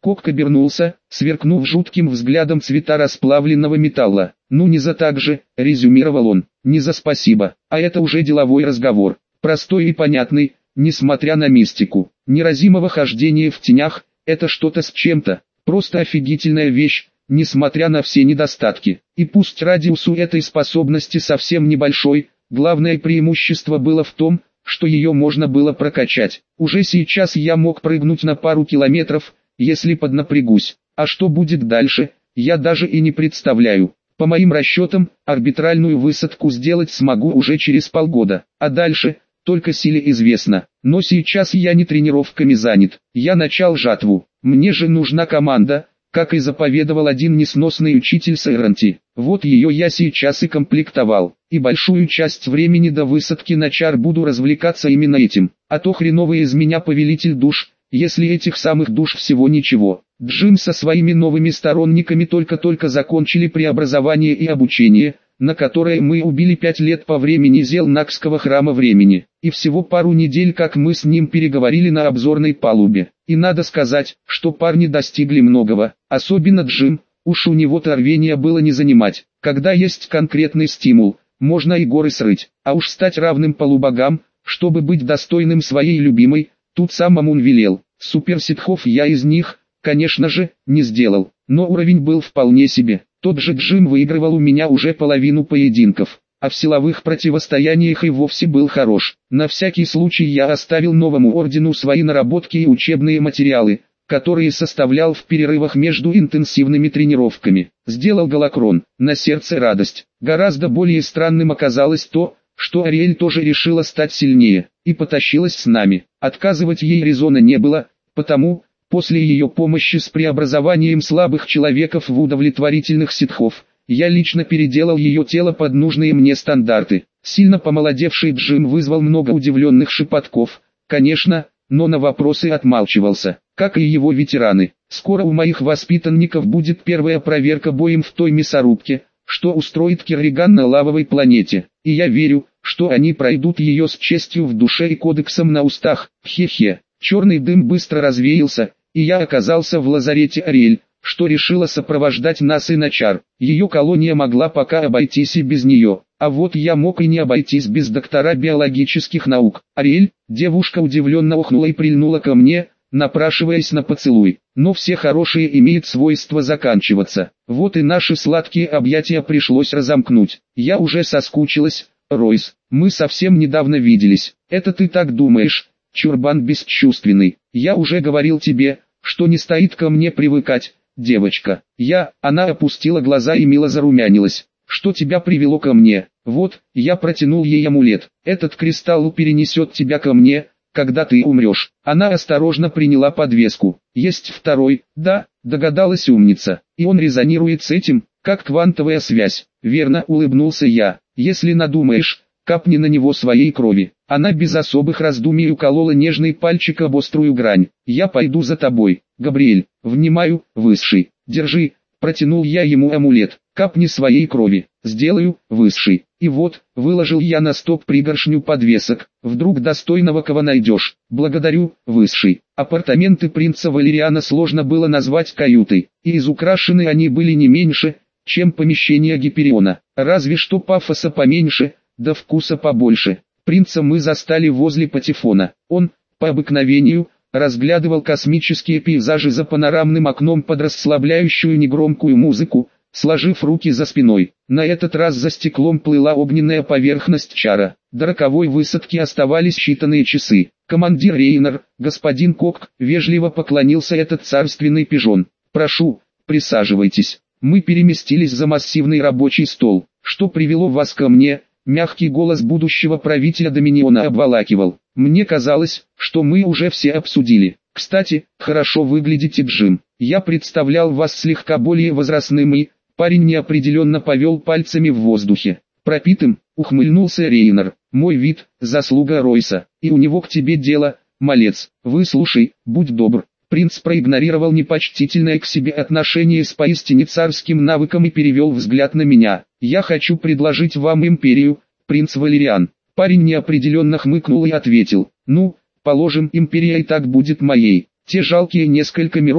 Кок обернулся, сверкнув жутким взглядом цвета расплавленного металла. «Ну не за так же», — резюмировал он, — «не за спасибо, а это уже деловой разговор, простой и понятный, несмотря на мистику. Неразимого хождения в тенях — это что-то с чем-то, просто офигительная вещь, несмотря на все недостатки. И пусть радиус у этой способности совсем небольшой, главное преимущество было в том, что ее можно было прокачать. Уже сейчас я мог прыгнуть на пару километров, если поднапрягусь. А что будет дальше, я даже и не представляю. По моим расчетам, арбитральную высадку сделать смогу уже через полгода. А дальше, только силе известно. Но сейчас я не тренировками занят. Я начал жатву. Мне же нужна команда, как и заповедовал один несносный учитель Сайранти. Вот ее я сейчас и комплектовал. И большую часть времени до высадки на Чар буду развлекаться именно этим. А то хреновый из меня повелитель душ, если этих самых душ всего ничего. Джим со своими новыми сторонниками только-только закончили преобразование и обучение, на которое мы убили 5 лет по времени Зелнакского храма времени. И всего пару недель как мы с ним переговорили на обзорной палубе. И надо сказать, что парни достигли многого, особенно Джим, уж у него-то рвения было не занимать. Когда есть конкретный стимул, можно и горы срыть, а уж стать равным полубогам, чтобы быть достойным своей любимой, тут сам Амун велел. Суперситхов я из них, конечно же, не сделал, но уровень был вполне себе. Тот же Джим выигрывал у меня уже половину поединков, а в силовых противостояниях и вовсе был хорош. На всякий случай я оставил новому ордену свои наработки и учебные материалы, которые составлял в перерывах между интенсивными тренировками. Сделал голокрон, на сердце радость. Гораздо более странным оказалось то, что Ариэль тоже решила стать сильнее, и потащилась с нами. Отказывать ей резона не было, потому, после ее помощи с преобразованием слабых человеков в удовлетворительных ситхов, я лично переделал ее тело под нужные мне стандарты. Сильно помолодевший Джим вызвал много удивленных шепотков, конечно, но на вопросы отмалчивался, как и его ветераны. Скоро у моих воспитанников будет первая проверка боем в той мясорубке, что устроит Керриган на лавовой планете, и я верю, что они пройдут ее с честью в душе и кодексом на устах. Хе-хе. Черный дым быстро развеялся, и я оказался в лазарете Ариэль, что решила сопровождать нас и на Чар. Ее колония могла пока обойтись и без нее, а вот я мог и не обойтись без доктора биологических наук. Ариэль, девушка удивленно охнула и прильнула ко мне, напрашиваясь на поцелуй. Но все хорошие имеют свойство заканчиваться. Вот и наши сладкие объятия пришлось разомкнуть. Я уже соскучилась, Ройс, мы совсем недавно виделись. Это ты так думаешь, чурбан бесчувственный. Я уже говорил тебе, что не стоит ко мне привыкать, девочка. Она опустила глаза и мило зарумянилась. Что тебя привело ко мне? Вот, я протянул ей амулет. Этот кристалл перенесет тебя ко мне, когда ты умрешь. Она осторожно приняла подвеску. Есть второй, да, догадалась умница. И он резонирует с этим, как квантовая связь. Верно, улыбнулся я. Если надумаешь, капни на него своей крови. Она без особых раздумий уколола нежный пальчик об острую грань. Я пойду за тобой, Габриэль. Внимаю, высший. Держи. Протянул я ему амулет. Капни своей крови. Сделаю, высший. И вот, выложил я на стоп пригоршню подвесок. Вдруг достойного кого найдешь. Благодарю, высший. Апартаменты принца Валериана сложно было назвать каютой. И изукрашены они были не меньше, чем помещение Гипериона. Разве что пафоса поменьше, да вкуса побольше. Принца мы застали возле патефона. Он, по обыкновению, разглядывал космические пейзажи за панорамным окном под расслабляющую негромкую музыку, сложив руки за спиной. На этот раз за стеклом плыла огненная поверхность Чара. До роковой высадки оставались считанные часы. Командир Рейнер, господин Кок, вежливо поклонился этот царственный пижон. Прошу, присаживайтесь. Мы переместились за массивный рабочий стол. Что привело вас ко мне? Мягкий голос будущего правителя Доминиона обволакивал. Мне казалось, что мы уже все обсудили. Кстати, хорошо выглядите, Джим. Я представлял вас слегка более возрастным и... Парень неопределенно повел пальцами в воздухе. Пропитым, ухмыльнулся Рейнер. Мой вид, заслуга Ройса. И у него к тебе дело, малец. Выслушай, будь добр. Принц проигнорировал непочтительное к себе отношение с поистине царским навыком и перевел взгляд на меня. «Я хочу предложить вам империю, принц Валериан». Парень неопределенно хмыкнул и ответил. «Ну, положим, империя и так будет моей. Те жалкие несколько миров,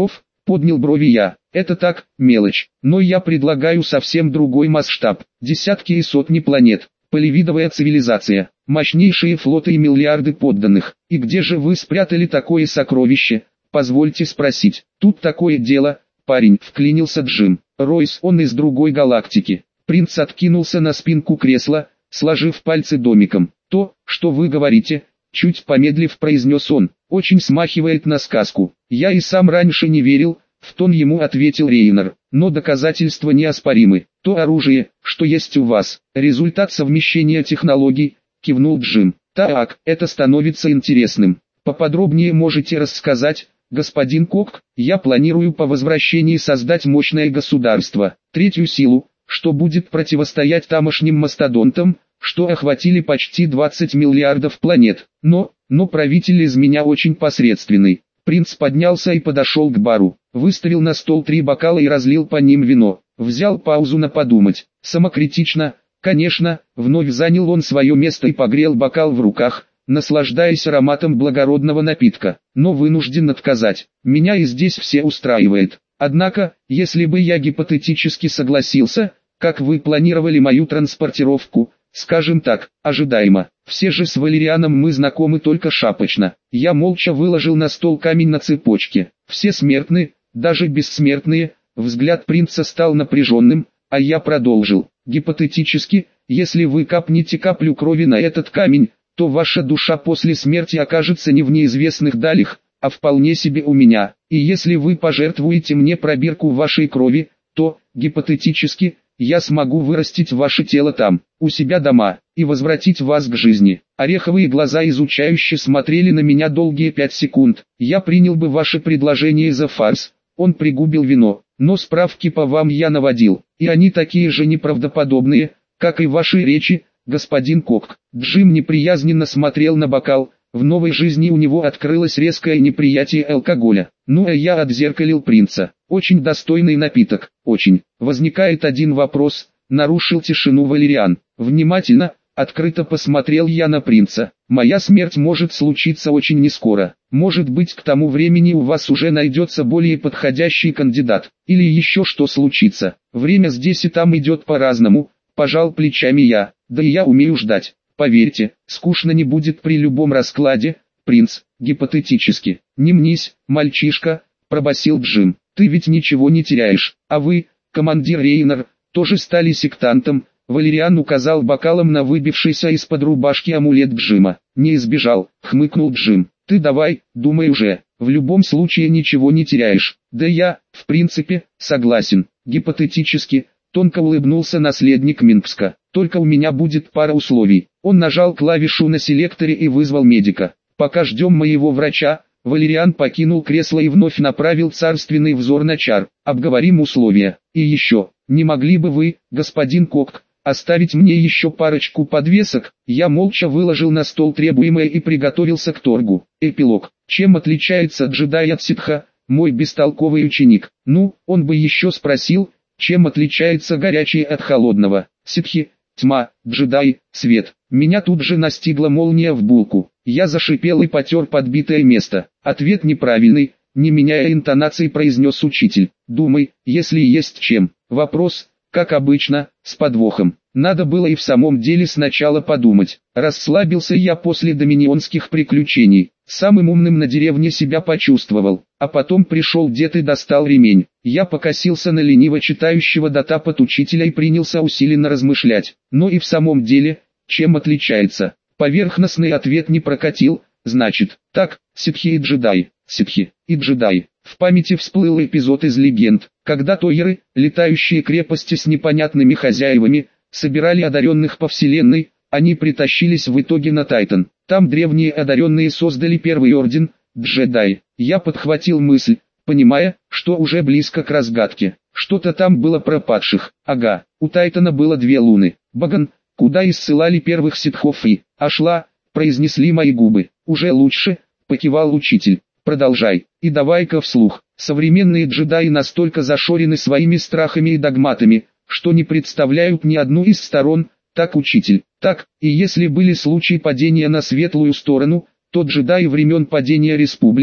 Поднял брови я. Это так, мелочь. Но я предлагаю совсем другой масштаб. Десятки и сотни планет. Поливидовая цивилизация. Мощнейшие флоты и миллиарды подданных. И где же вы спрятали такое сокровище? Позвольте спросить. Тут такое дело, парень, вклинился Джим. Ройс, он из другой галактики. Принц откинулся на спинку кресла, сложив пальцы домиком. То, что вы говорите, чуть помедлив произнес он, очень смахивает на сказку. Я и сам раньше не верил, в тон ему ответил Рейнер. Но доказательства неоспоримы. То оружие, что есть у вас, результат совмещения технологий, кивнул Джим. Так, это становится интересным. Поподробнее можете рассказать, господин Кок? Я планирую по возвращении создать мощное государство, третью силу, что будет противостоять тамошним мастодонтам, что охватили почти 20 миллиардов планет. Но правитель из меня очень посредственный. Принц поднялся и подошел к бару, выставил на стол 3 бокала и разлил по ним вино. Взял паузу на подумать. Самокритично, конечно, вновь занял он свое место и погрел бокал в руках, наслаждаясь ароматом благородного напитка. Но вынужден отказать. Меня и здесь все устраивает. Однако, если бы я гипотетически согласился, как вы планировали мою транспортировку, скажем так, ожидаемо. Все же с Валерианом мы знакомы только шапочно. Я молча выложил на стол камень на цепочке. Все смертны, даже бессмертные. Взгляд принца стал напряженным, а я продолжил. Гипотетически, если вы капнете каплю крови на этот камень, то ваша душа после смерти окажется не в неизвестных далях, а вполне себе у меня. И если вы пожертвуете мне пробирку вашей крови, то, гипотетически, я смогу вырастить ваше тело там, у себя дома, и возвратить вас к жизни. Ореховые глаза изучающе смотрели на меня долгие 5 секунд. Я принял бы ваше предложение за фарс. Он пригубил вино, но справки по вам я наводил, и они такие же неправдоподобные, как и ваши речи, господин Кок. Джим неприязненно смотрел на бокал. В новой жизни у него открылось резкое неприятие алкоголя. Ну а я отзеркалил принца. Очень достойный напиток, очень. Возникает один вопрос, нарушил тишину Валериан. Внимательно, открыто посмотрел я на принца. Моя смерть может случиться очень нескоро. Может быть, к тому времени у вас уже найдется более подходящий кандидат. Или еще что случится. Время здесь и там идет по-разному. Пожал плечами я. Да и я умею ждать. Поверьте, скучно не будет при любом раскладе, принц, гипотетически. Не мнись, мальчишка, пробасил Джим. Ты ведь ничего не теряешь, а вы, командир Рейнер, тоже стали сектантом. Валериан указал бокалом на выбившийся из-под рубашки амулет Джима. Не избежал, хмыкнул Джим. Ты давай, думай уже, в любом случае ничего не теряешь. Да я, в принципе, согласен, гипотетически. Тонко улыбнулся наследник Минпска. Только у меня будет пара условий. Он нажал клавишу на селекторе и вызвал медика. Пока ждем моего врача, Валериан покинул кресло и вновь направил царственный взор на Чар. Обговорим условия. И еще, не могли бы вы, господин Кок, оставить мне еще парочку подвесок? Я молча выложил на стол требуемое и приготовился к торгу. Эпилог. Чем отличается джедай от ситха, мой бестолковый ученик? Ну, он бы еще спросил, чем отличается горячее от холодного. Ситхи, тьма, джедай, свет. Меня тут же настигла молния в булку. Я зашипел и потер подбитое место. Ответ неправильный, не меняя интонации произнес учитель. Думай, если есть чем. Вопрос, как обычно, с подвохом. Надо было и в самом деле сначала подумать. Расслабился я после доминионских приключений. Самым умным на деревне себя почувствовал. А потом пришел дед и достал ремень. Я покосился на лениво читающего датапот учителя и принялся усиленно размышлять. Но и в самом деле, чем отличается? Поверхностный ответ не прокатил. Значит, так, ситхи и джедай, ситхи и джедай. В памяти всплыл эпизод из легенд, когда тойеры, летающие крепости с непонятными хозяевами, собирали одаренных по вселенной, они притащились в итоге на Тайтан. Там древние одаренные создали первый орден, джедай. Я подхватил мысль, понимая, что уже близко к разгадке. Что-то там было про падших. Ага, у Тайтана было 2 луны. Баган, куда и ссылали первых ситхов и Ашла, произнесли мои губы. Уже лучше, покивал учитель. Продолжай, и давай-ка вслух. Современные джедаи настолько зашорены своими страхами и догматами, что не представляют ни одну из сторон. Так, учитель, так, и если были случаи падения на светлую сторону, то джедаи времен падения республики,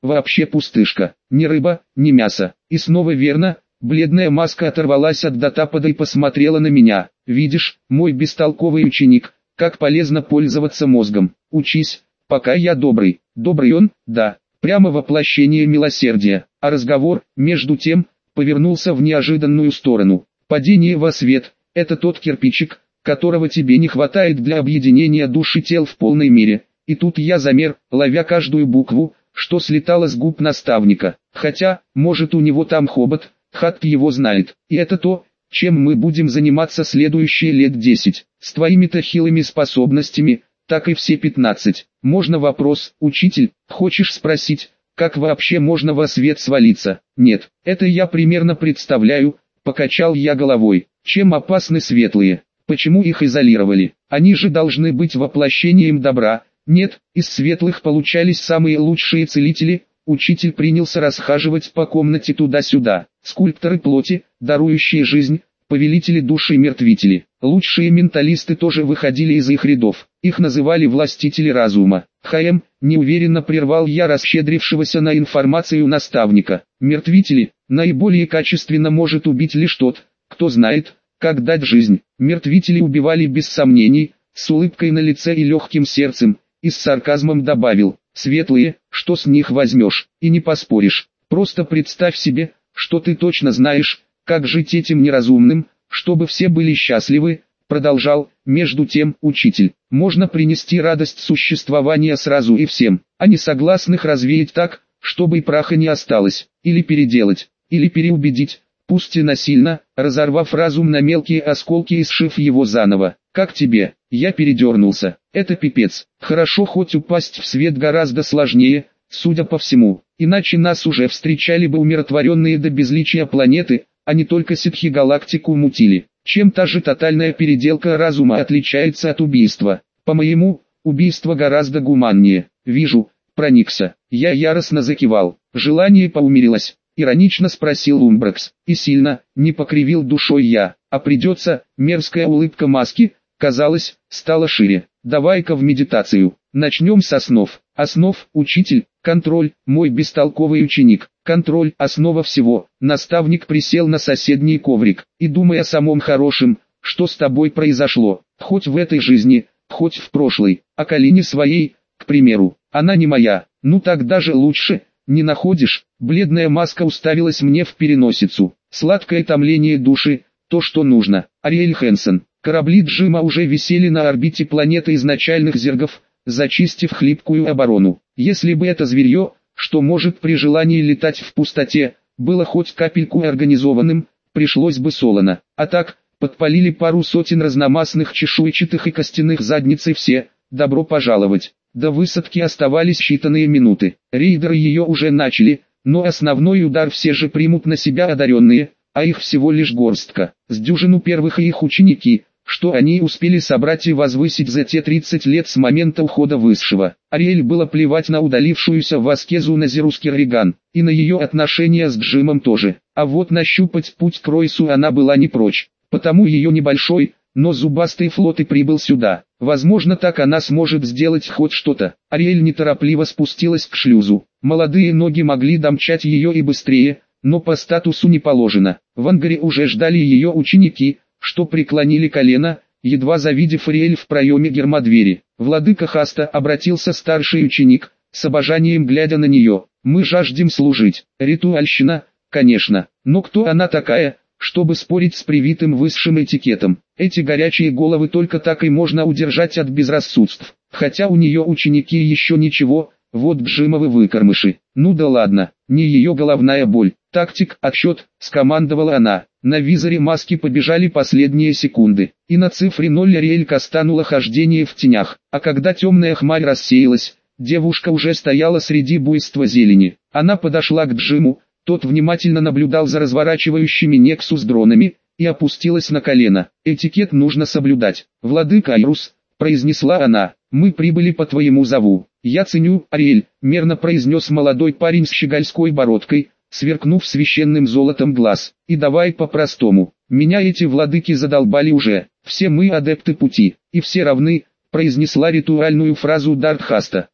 вообще пустышка, ни рыба, ни мясо. И снова верно, бледная маска оторвалась от датапада и посмотрела на меня. Видишь, мой бестолковый ученик, как полезно пользоваться мозгом. Учись, пока я добрый. Добрый он, да, прямо воплощение милосердия. А разговор, между тем, повернулся в неожиданную сторону. Падение во свет – это тот кирпичик, которого тебе не хватает для объединения душ и тел в полной мере. И тут я замер, ловя каждую букву, что слетало с губ наставника. Хотя, может у него там хобот, Хатк его знает. И это то, чем мы будем заниматься следующие лет 10. С твоими-то хилыми способностями, так и все 15. Можно вопрос, учитель, хочешь спросить, как вообще можно во свет свалиться? Нет, это я примерно представляю, покачал я головой. Чем опасны светлые? Почему их изолировали? Они же должны быть воплощением добра. Нет, из светлых получались самые лучшие целители. Учитель принялся расхаживать по комнате туда-сюда. Скульпторы плоти, дарующие жизнь, повелители души и мертвители. Лучшие менталисты тоже выходили из их рядов. Их называли властители разума. Неуверенно прервал я расщедрившегося на информацию наставника. Мертвители, наиболее качественно может убить лишь тот, кто знает, как дать жизнь. Мертвители убивали без сомнений, с улыбкой на лице и легким сердцем, и с сарказмом добавил: светлые, что с них возьмешь, и не поспоришь. Просто представь себе, что ты точно знаешь, как жить этим неразумным, чтобы все были счастливы, продолжал, между тем, учитель. Можно принести радость существования сразу и всем, а несогласных развеять так, чтобы и праха не осталось, или переделать, или переубедить, пусть и насильно, разорвав разум на мелкие осколки и сшив его заново. Как тебе? Я передернулся. Это пипец. Хорошо, хоть упасть в свет гораздо сложнее, судя по всему. Иначе нас уже встречали бы умиротворенные до безличия планеты, а не только ситхи галактику мутили. Чем та же тотальная переделка разума отличается от убийства? По-моему, убийство гораздо гуманнее. Вижу, проникся. Я яростно закивал. Желание поумерилось. Иронично спросил Умбракс. И сильно, не покривил душой я. А придется, мерзкая улыбка маски, казалось, стала шире. Давай-ка в медитацию. Начнем с основ. Основ, учитель, контроль, мой бестолковый ученик. Контроль – основа всего. Наставник присел на соседний коврик и думай о самом хорошем, что с тобой произошло, хоть в этой жизни, хоть в прошлой. О Калине своей, к примеру. Она не моя, ну так даже лучше, не находишь? Бледная маска уставилась мне в переносицу. Сладкое томление души, то что нужно. Ариэль Хэнсон. Корабли Джима уже висели на орбите планеты изначальных зергов, зачистив хлипкую оборону. Если бы это зверье, что может при желании летать в пустоте, было хоть капельку организованным, пришлось бы солоно. А так, подпалили пару сотен разномастных чешуйчатых и костяных задниц и все, добро пожаловать. До высадки оставались считанные минуты. Рейдеры ее уже начали, но основной удар все же примут на себя одаренные, а их всего лишь горстка. С дюжину первых и их ученики, что они успели собрать и возвысить за те 30 лет с момента ухода высшего. Ариэль было плевать на удалившуюся в аскезу Назирус Керриган, и на ее отношения с Джимом тоже. А вот нащупать путь к Ройсу она была не прочь, потому ее небольшой, но зубастый флот и прибыл сюда. Возможно, так она сможет сделать хоть что-то. Ариэль неторопливо спустилась к шлюзу. Молодые ноги могли домчать ее и быстрее, но по статусу не положено. В ангаре уже ждали ее ученики, что преклонили колено, едва завидев Ариэль в проеме гермодвери. «Владыка Хаста», — обратился старший ученик, с обожанием глядя на нее, — «мы жаждем служить». Ритуальщина, конечно, но кто она такая, чтобы спорить с привитым высшим этикетом? Эти горячие головы только так и можно удержать от безрассудств. Хотя у нее ученики еще ничего, вот Джимовы выкормыши. Ну да ладно, не ее головная боль. «Тактик, отсчет», — скомандовала она. На визоре маски побежали последние секунды, и на цифре 0 Ариэль кастанула хождение в тенях. А когда темная хмарь рассеялась, девушка уже стояла среди буйства зелени. Она подошла к Джиму, тот внимательно наблюдал за разворачивающими Нексус дронами, и опустилась на колено. «Этикет нужно соблюдать. Владыка Айрус», — произнесла она, — «мы прибыли по твоему зову». «Я ценю, Ариэль», — мерно произнес молодой парень с щегольской бородкой, сверкнув священным золотом глаз. «И давай по-простому. Меня эти владыки задолбали уже. Все мы адепты пути, и все равны», — произнесла ритуальную фразу Дартхаста.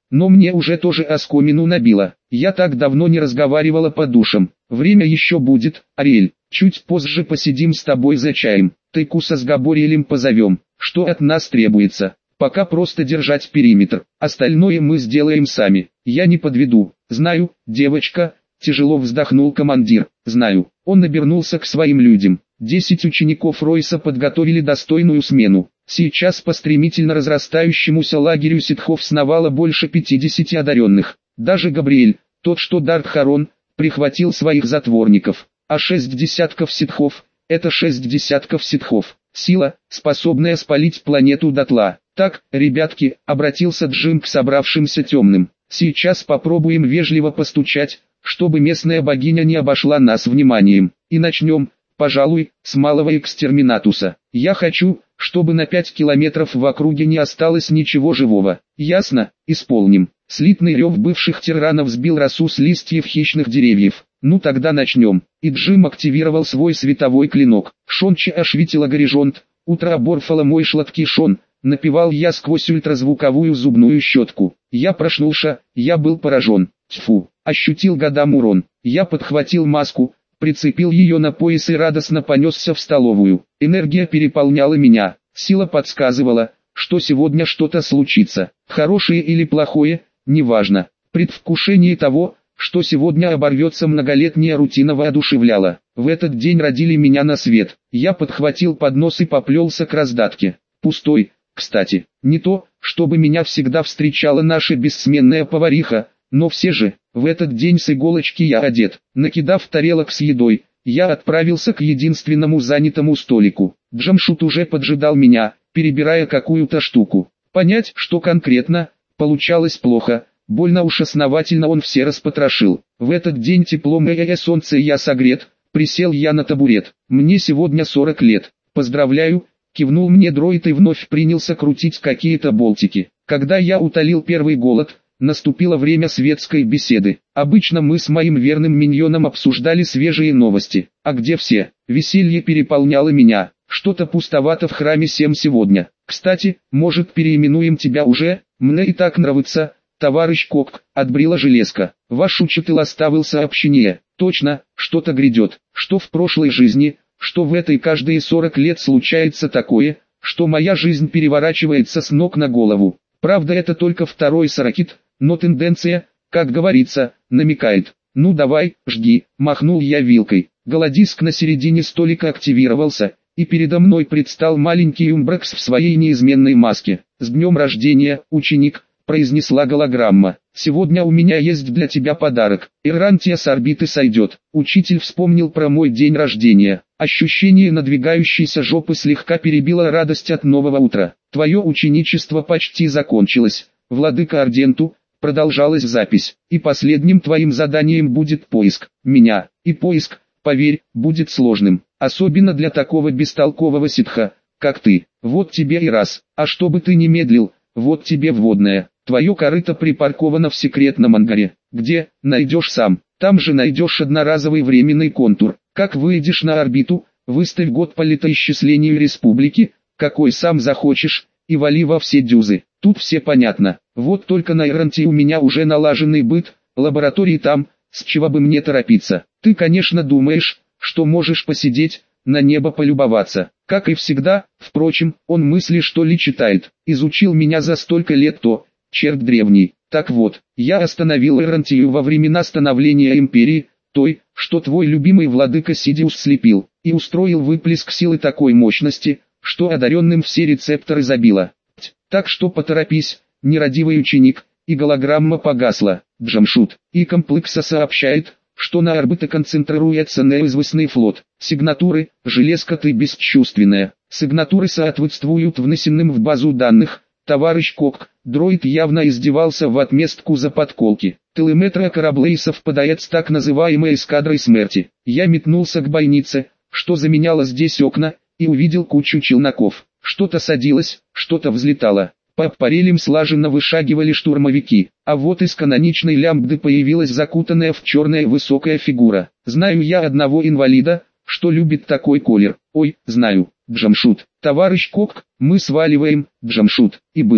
но мне уже тоже оскомину набило. Я так давно не разговаривала по душам. Время еще будет, Ариэль. Чуть позже посидим с тобой за чаем. Тайкуса с Габориэлем позовем. Что от нас требуется? Пока просто держать периметр. Остальное мы сделаем сами. Я не подведу. Знаю, девочка. Тяжело вздохнул командир. Знаю. Он обернулся к своим людям. 10 учеников Ройса подготовили достойную смену. Сейчас по стремительно разрастающемуся лагерю ситхов сновало больше 50 одаренных. Даже Габриэль, тот что Дартхарон, прихватил своих затворников. А 6 десятков ситхов, это 6 десятков ситхов. Сила, способная спалить планету дотла. Так, ребятки, обратился Джим к собравшимся темным. Сейчас попробуем вежливо постучать, чтобы местная богиня не обошла нас вниманием. И начнем, пожалуй, с малого экстерминатуса. Я хочу, чтобы на 5 километров в округе не осталось ничего живого. Ясно? Исполним. Слитный рев бывших тиранов сбил росу с листьев хищных деревьев. Ну тогда начнем. И Джим активировал свой световой клинок. Шончи ошвитила горизонт. Утро оборфало мой сладкий шон. Напевал я сквозь ультразвуковую зубную щетку. Я прошнулся, я был поражен. Тьфу, ощутил годам урон. Я подхватил маску, прицепил ее на пояс и радостно понесся в столовую. Энергия переполняла меня. Сила подсказывала, что сегодня что-то случится. Хорошее или плохое, неважно. Предвкушение того, что сегодня оборвется многолетняя рутина, воодушевляло. В этот день родили меня на свет. Я подхватил поднос и поплелся к раздатке. Пустой, кстати. Не то, чтобы меня всегда встречала наша бессменная повариха, но все же, в этот день с иголочки я одет. Накидав тарелок с едой, я отправился к единственному занятому столику. Джамшут уже поджидал меня, перебирая какую-то штуку. Понять, что конкретно, получалось плохо. Больно уж основательно он все распотрошил. В этот день теплом и солнце я согрет. Присел я на табурет. Мне сегодня 40 лет. Поздравляю, кивнул мне дроид и вновь принялся крутить какие-то болтики. Когда я утолил первый голод, наступило время светской беседы. Обычно мы с моим верным миньоном обсуждали свежие новости. А где все? Веселье переполняло меня. Что-то пустовато в храме 7 сегодня. Кстати, может переименуем тебя уже? Мне и так нравится. Товарищ Кок, отбрила железка. Ваш учитель оставил сообщение. Точно, что-то грядет. Что в прошлой жизни, что в этой каждые 40 лет случается такое, что моя жизнь переворачивается с ног на голову. Правда, это только второй сорокит, но тенденция, как говорится, намекает. Ну давай, жги, махнул я вилкой. Голодиск на середине столика активировался, и передо мной предстал маленький Умбрекс в своей неизменной маске. С днем рождения, ученик, произнесла голограмма. Сегодня у меня есть для тебя подарок. Иррантия с орбиты сойдет. Учитель вспомнил про мой день рождения. Ощущение надвигающейся жопы слегка перебило радость от нового утра. Твое ученичество почти закончилось. Владыка Арденту, продолжалась запись. И последним твоим заданием будет поиск меня. И поиск, поверь, будет сложным. Особенно для такого бестолкового ситха, как ты. Вот тебе и раз. А чтобы ты не медлил, вот тебе вводное. Твое корыто припарковано в секретном ангаре. Где, найдешь сам. Там же найдешь одноразовый временный контур. Как выйдешь на орбиту, выставь год по летоисчислению республики, какой сам захочешь, и вали во все дюзы. Тут все понятно. Вот только на Ирранте у меня уже налаженный быт, лаборатории там, с чего бы мне торопиться. Ты, конечно, думаешь, что можешь посидеть, на небо полюбоваться. Как и всегда, впрочем, он мысли что ли читает. Изучил меня за столько лет то, черт древний. Так вот, я остановил Иррантию во времена становления империи, той, что твой любимый владыка Сидиус слепил, и устроил выплеск силы такой мощности, что одаренным все рецепторы забило. Так что поторопись, нерадивый ученик, и голограмма погасла. Джамшут и комплекса сообщает, что на орбите концентрируется неизвестный флот. Сигнатуры, железка ты бесчувственная. Сигнатуры соответствуют внесенным в базу данных. Товарищ Кок, дроид явно издевался в отместку за подколки. Телеметрия кораблей совпадает с так называемой эскадрой смерти. Я метнулся к бойнице, что заменяло здесь окна, и увидел кучу челноков. Что-то садилось, что-то взлетало. По парелям слаженно вышагивали штурмовики, а вот из каноничной лямбды появилась закутанная в черная высокая фигура. Знаю я одного инвалида, что любит такой колер. Ой, знаю, Джамшут. Товарищ Кок, мы сваливаем, Джамшут, и быстро.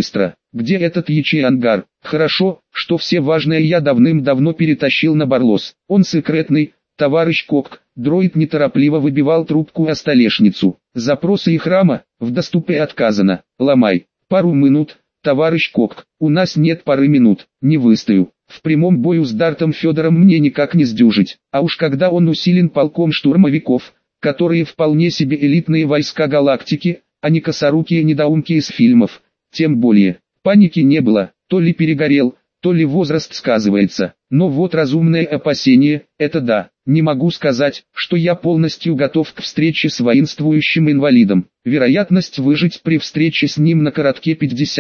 где этот ячей ангар? Хорошо, что все важное я давным-давно перетащил на Барлос. Он секретный, товарищ Кок. Дроид неторопливо выбивал трубку о столешницу. Запросы и храма, в доступе отказано. Ломай. Пару минут, товарищ Кок. У нас нет пары минут, не выстою. В прямом бою с Дартом Федором мне никак не сдюжить. А уж когда он усилен полком штурмовиков, которые вполне себе элитные войска галактики, а не косорукие недоумки из фильмов, тем более. Паники не было, то ли перегорел, то ли возраст сказывается. Но вот разумное опасение, это да. Не могу сказать, что я полностью готов к встрече с воинствующим инвалидом. Вероятность выжить при встрече с ним на коротке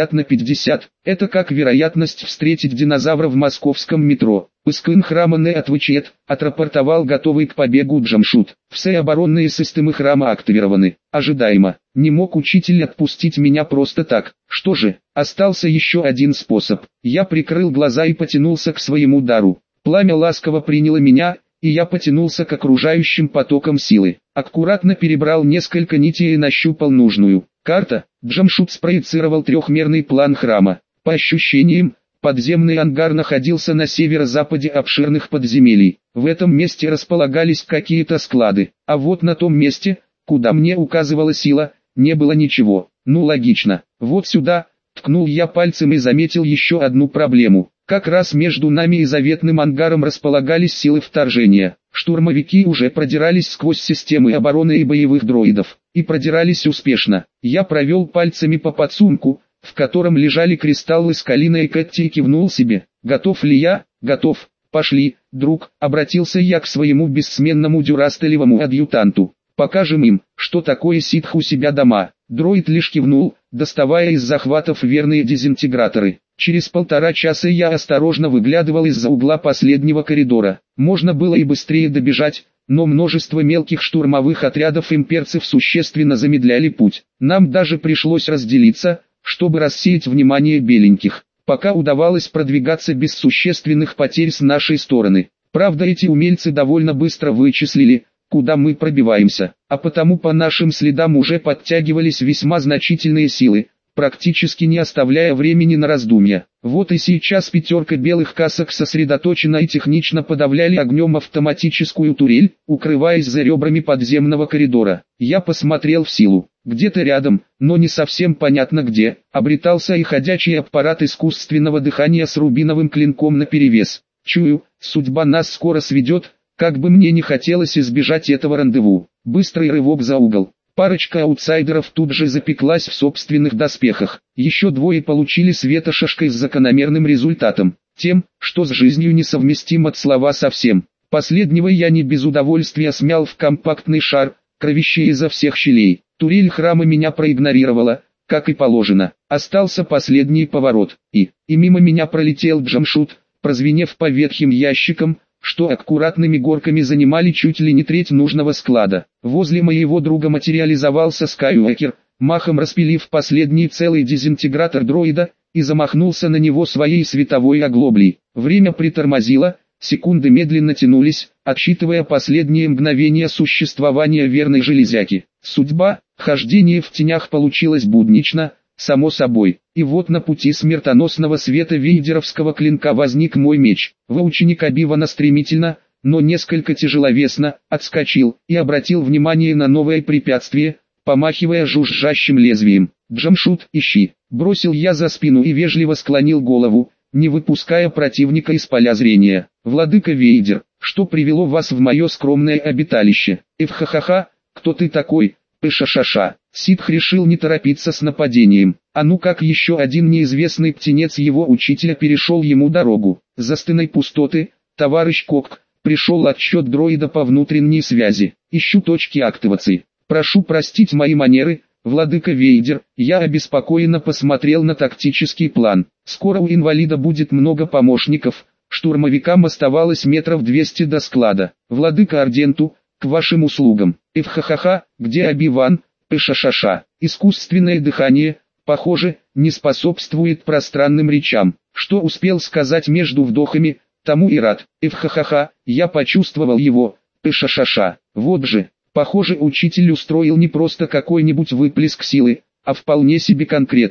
50/50. Это как вероятность встретить динозавра в московском метро. Искын храма не отвечает, отрапортовал готовый к побегу Джамшут. Все оборонные системы храма активированы. Ожидаемо. Не мог учитель отпустить меня просто так. Что же, остался еще один способ. Я прикрыл глаза и потянулся к своему дару. Пламя ласково приняло меня, и я потянулся к окружающим потокам силы. Аккуратно перебрал несколько нитей и нащупал нужную. Карта. Джамшут спроецировал трехмерный план храма. По ощущениям, подземный ангар находился на северо-западе обширных подземелий. В этом месте располагались какие-то склады, а вот на том месте, куда мне указывала сила, не было ничего. Ну логично. Вот сюда, ткнул я пальцем и заметил еще одну проблему. Как раз между нами и заветным ангаром располагались силы вторжения. Штурмовики уже продирались сквозь системы обороны и боевых дроидов. И продирались успешно. Я провел пальцами по подсумку, в котором лежали кристаллы с Калиной и Кэтти, и кивнул себе. Готов ли я? Готов. Пошли, друг, обратился я к своему бессменному дюрастелевому адъютанту. Покажем им, что такое ситх у себя дома. Дроид лишь кивнул, доставая из захватов верные дезинтеграторы. Через 1,5 часа я осторожно выглядывал из-за угла последнего коридора. Можно было и быстрее добежать, но множество мелких штурмовых отрядов имперцев существенно замедляли путь. Нам даже пришлось разделиться, чтобы рассеять внимание беленьких. Пока удавалось продвигаться без существенных потерь с нашей стороны. Правда, эти умельцы довольно быстро вычислили, куда мы пробиваемся, а потому по нашим следам уже подтягивались весьма значительные силы, практически не оставляя времени на раздумья. Вот и сейчас 5 белых касок сосредоточенно и технично подавляли огнем автоматическую турель, укрываясь за ребрами подземного коридора. Я посмотрел в силу. Где-то рядом, но не совсем понятно где, обретался и ходячий аппарат искусственного дыхания с рубиновым клинком наперевес. Чую, судьба нас скоро сведет, как бы мне не хотелось избежать этого рандеву. Быстрый рывок за угол. Парочка аутсайдеров тут же запеклась в собственных доспехах. Еще двое получили светошашкой с закономерным результатом. Тем, что с жизнью несовместим от слова совсем. Последнего я не без удовольствия смял в компактный шар, кровище изо всех щелей. Турель храма меня проигнорировала, как и положено. Остался последний поворот. И мимо меня пролетел Джамшут, прозвенев по ветхим ящикам, что аккуратными горками занимали чуть ли не треть нужного склада. Возле моего друга материализовался Скайуокер, махом распилив последний целый дезинтегратор дроида, и замахнулся на него своей световой оглоблей. Время притормозило, секунды медленно тянулись, отсчитывая последние мгновения существования верной железяки. Судьба, хождение в тенях получилось буднично, само собой. И вот на пути смертоносного света вейдеровского клинка возник мой меч. Выученик Обивана стремительно, но несколько тяжеловесно, отскочил и обратил внимание на новое препятствие, помахивая жужжащим лезвием. «Джамшут, ищи!» Бросил я за спину и вежливо склонил голову, не выпуская противника из поля зрения. «Владыка Вейдер, что привело вас в мое скромное обиталище?» «Эвхахаха, кто ты такой?» «Пышашаша». Ситх решил не торопиться с нападением. А ну как еще один неизвестный птенец его учителя перешел ему дорогу. За стеной пустоты, товарищ Кок, пришел отсчет дроида по внутренней связи. Ищу точки активации. Прошу простить мои манеры, владыка Вейдер. Я обеспокоенно посмотрел на тактический план. Скоро у инвалида будет много помощников. Штурмовикам оставалось 200 до склада. Владыка Арденту, к вашим услугам. Эвхахаха, где Оби-Ван? Пышашаша. Искусственное дыхание, похоже, не способствует пространным речам. Что успел сказать между вдохами, тому и рад. Эвхахаха, я почувствовал его. Пышашаша. Вот же, похоже, учитель устроил не просто какой-нибудь выплеск силы, а вполне себе конкретный.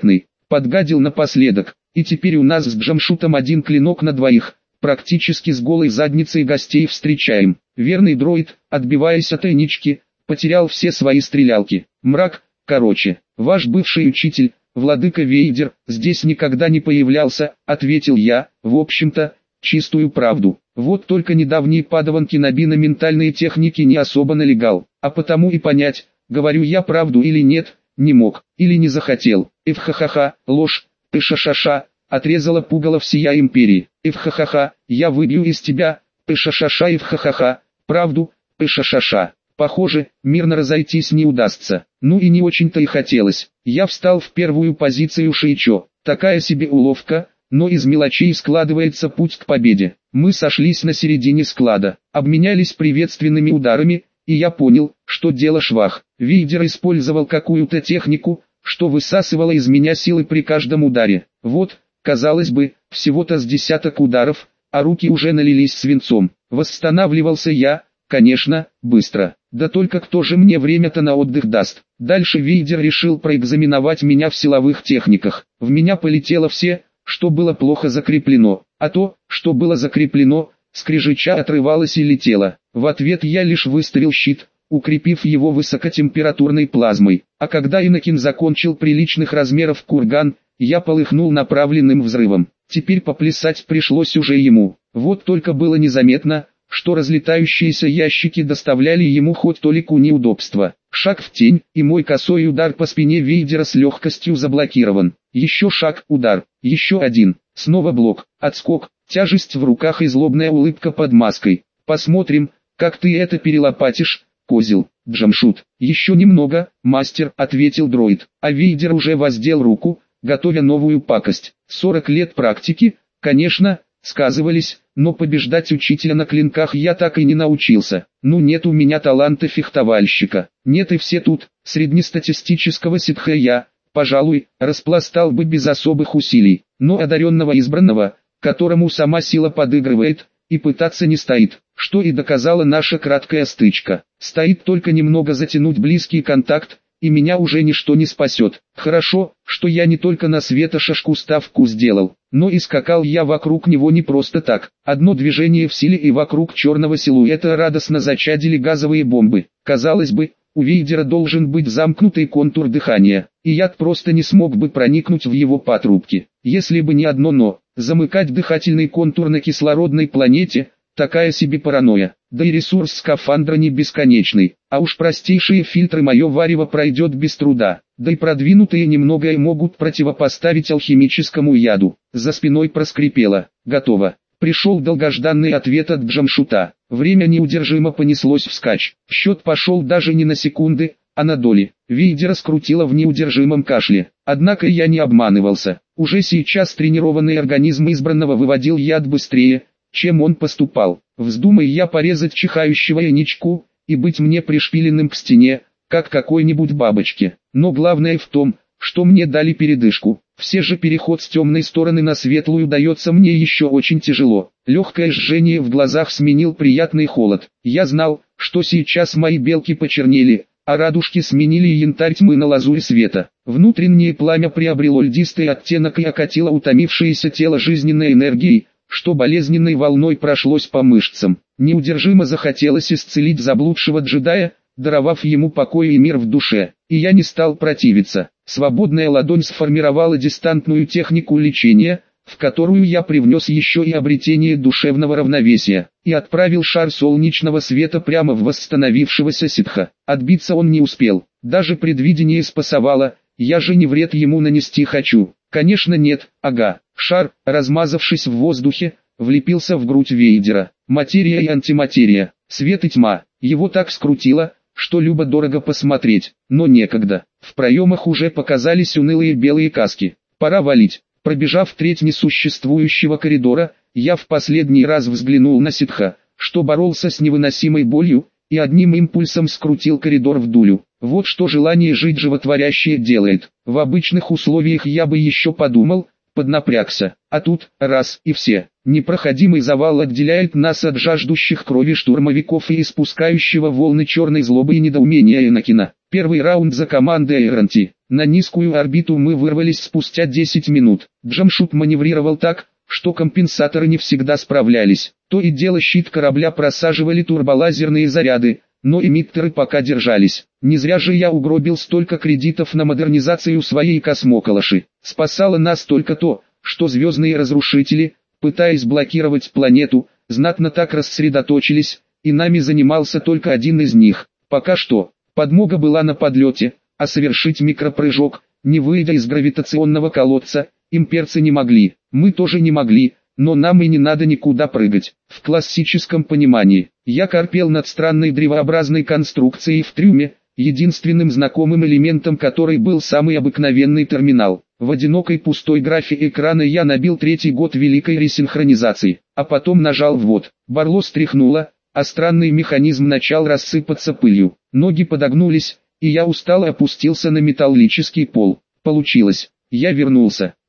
подгадил напоследок, и теперь у нас с Джамшутом один клинок на двоих, практически с голой задницей гостей встречаем. Верный дроид, отбиваясь от Энички, потерял все свои стрелялки. Мрак, короче, ваш бывший учитель, владыка Вейдер, здесь никогда не появлялся, ответил я, в общем-то, чистую правду. Вот только недавний падаван Киноби на ментальные техники не особо налегал, а потому и понять, говорю я правду или нет, не мог, или не захотел. Эвхахаха, ложь, пышашаша, отрезала пугало всея империи. Эвхахаха, я выбью из тебя, пышашаша эвхахаха, правду, пышашаша. Похоже, мирно разойтись не удастся. Ну и не очень-то и хотелось. Я встал в первую позицию Шейчо. Такая себе уловка, но из мелочей складывается путь к победе. Мы сошлись на середине склада, обменялись приветственными ударами, и я понял, что дело швах. Вейдер использовал какую-то технику, что высасывало из меня силы при каждом ударе. Вот, казалось бы, всего-то с десяток ударов, а руки уже налились свинцом. Восстанавливался я, конечно, быстро. Да только кто же мне время-то на отдых даст? Дальше Вейдер решил проэкзаменовать меня в силовых техниках. В меня полетело все, что было плохо закреплено, а то, что было закреплено, скрежеща отрывалось и летело. В ответ я лишь выставил щит, укрепив его высокотемпературной плазмой. А когда Инокин закончил приличных размеров курган, я полыхнул направленным взрывом. Теперь поплясать пришлось уже ему. Вот только было незаметно, что разлетающиеся ящики доставляли ему хоть толику неудобства. Шаг в тень, и мой косой удар по спине Вейдера с легкостью заблокирован. Еще шаг, удар, еще один, снова блок, отскок, тяжесть в руках и злобная улыбка под маской. Посмотрим, как ты это перелопатишь, козел. Джамшут. Еще немного, мастер, ответил дроид, а Вейдер уже воздел руку, готовя новую пакость. 40 лет практики, конечно, сказывались, но побеждать учителя на клинках я так и не научился. Ну нет у меня таланта фехтовальщика. Нет и все тут, среднестатистического ситха я, пожалуй, распластал бы без особых усилий. Но одаренного избранного, которому сама сила подыгрывает, и пытаться не стоит, что и доказала наша краткая стычка. Стоит только немного затянуть близкий контакт, и меня уже ничто не спасет. Хорошо, что я не только на Светошашку ставку сделал, но и скакал я вокруг него не просто так. Одно движение в силе и вокруг черного силуэта радостно зачадили газовые бомбы. Казалось бы, у Вейдера должен быть замкнутый контур дыхания, и яд просто не смог бы проникнуть в его патрубки. Если бы не одно «но», замыкать дыхательный контур на кислородной планете – такая себе паранойя. Да и ресурс скафандра не бесконечный, а уж простейшие фильтры мое варево пройдет без труда. Да и продвинутые немногое могут противопоставить алхимическому яду. За спиной проскрипело. Готово. Пришел долгожданный ответ от Джамшута. Время неудержимо понеслось вскачь. Счет пошел даже не на секунды, а на доли. Вейдера скрутило в неудержимом кашле. Однако я не обманывался. Уже сейчас тренированный организм избранного выводил яд быстрее, чем он поступал. Вздумай я порезать чихающего Эничку, и быть мне пришпиленным к стене, как какой-нибудь бабочке. Но главное в том, что мне дали передышку. Все же переход с темной стороны на светлую дается мне еще очень тяжело. Легкое жжение в глазах сменил приятный холод. Я знал, что сейчас мои белки почернели, а радужки сменили янтарь тьмы на лазурь света. Внутреннее пламя приобрело льдистый оттенок и окатило утомившееся тело жизненной энергией, что болезненной волной прошлось по мышцам. Неудержимо захотелось исцелить заблудшего джедая, даровав ему покой и мир в душе. И я не стал противиться. Свободная ладонь сформировала дистантную технику лечения, в которую я привнес еще и обретение душевного равновесия, и отправил шар солнечного света прямо в восстановившегося ситха. Отбиться он не успел. Даже предвидение спасовало, я же не вред ему нанести хочу. Конечно нет, ага. Шар, размазавшись в воздухе, влепился в грудь Вейдера. Материя и антиматерия, свет и тьма. Его так скрутило, что любо-дорого посмотреть, но некогда. В проемах уже показались унылые белые каски. Пора валить. Пробежав треть несуществующего коридора, я в последний раз взглянул на ситха, что боролся с невыносимой болью, и одним импульсом скрутил коридор в дулю. Вот что желание жить животворящее делает. В обычных условиях я бы еще подумал, поднапрягся, а тут, раз и все. Непроходимый завал отделяет нас от жаждущих крови штурмовиков и испускающего волны черной злобы и недоумения Энакина. Первый раунд за командой Эйронти. На низкую орбиту мы вырвались спустя 10 минут. Джамшут маневрировал так, что компенсаторы не всегда справлялись. То и дело щит корабля просаживали турболазерные заряды, но эмиттеры пока держались. Не зря же я угробил столько кредитов на модернизацию своей космоколоши. Спасало нас только то, что звездные разрушители, пытаясь блокировать планету, знатно так рассредоточились, и нами занимался только один из них. Пока что, подмога была на подлете, а совершить микропрыжок, не выйдя из гравитационного колодца, имперцы не могли. Мы тоже не могли, но нам и не надо никуда прыгать. В классическом понимании, я корпел над странной древообразной конструкцией в трюме, единственным знакомым элементом которой был самый обыкновенный терминал. В одинокой пустой графе экрана я набил 3-й год великой ресинхронизации, а потом нажал ввод. Барло стряхнуло, а странный механизм начал рассыпаться пылью. Ноги подогнулись, и я устало опустился на металлический пол. Получилось. Я вернулся.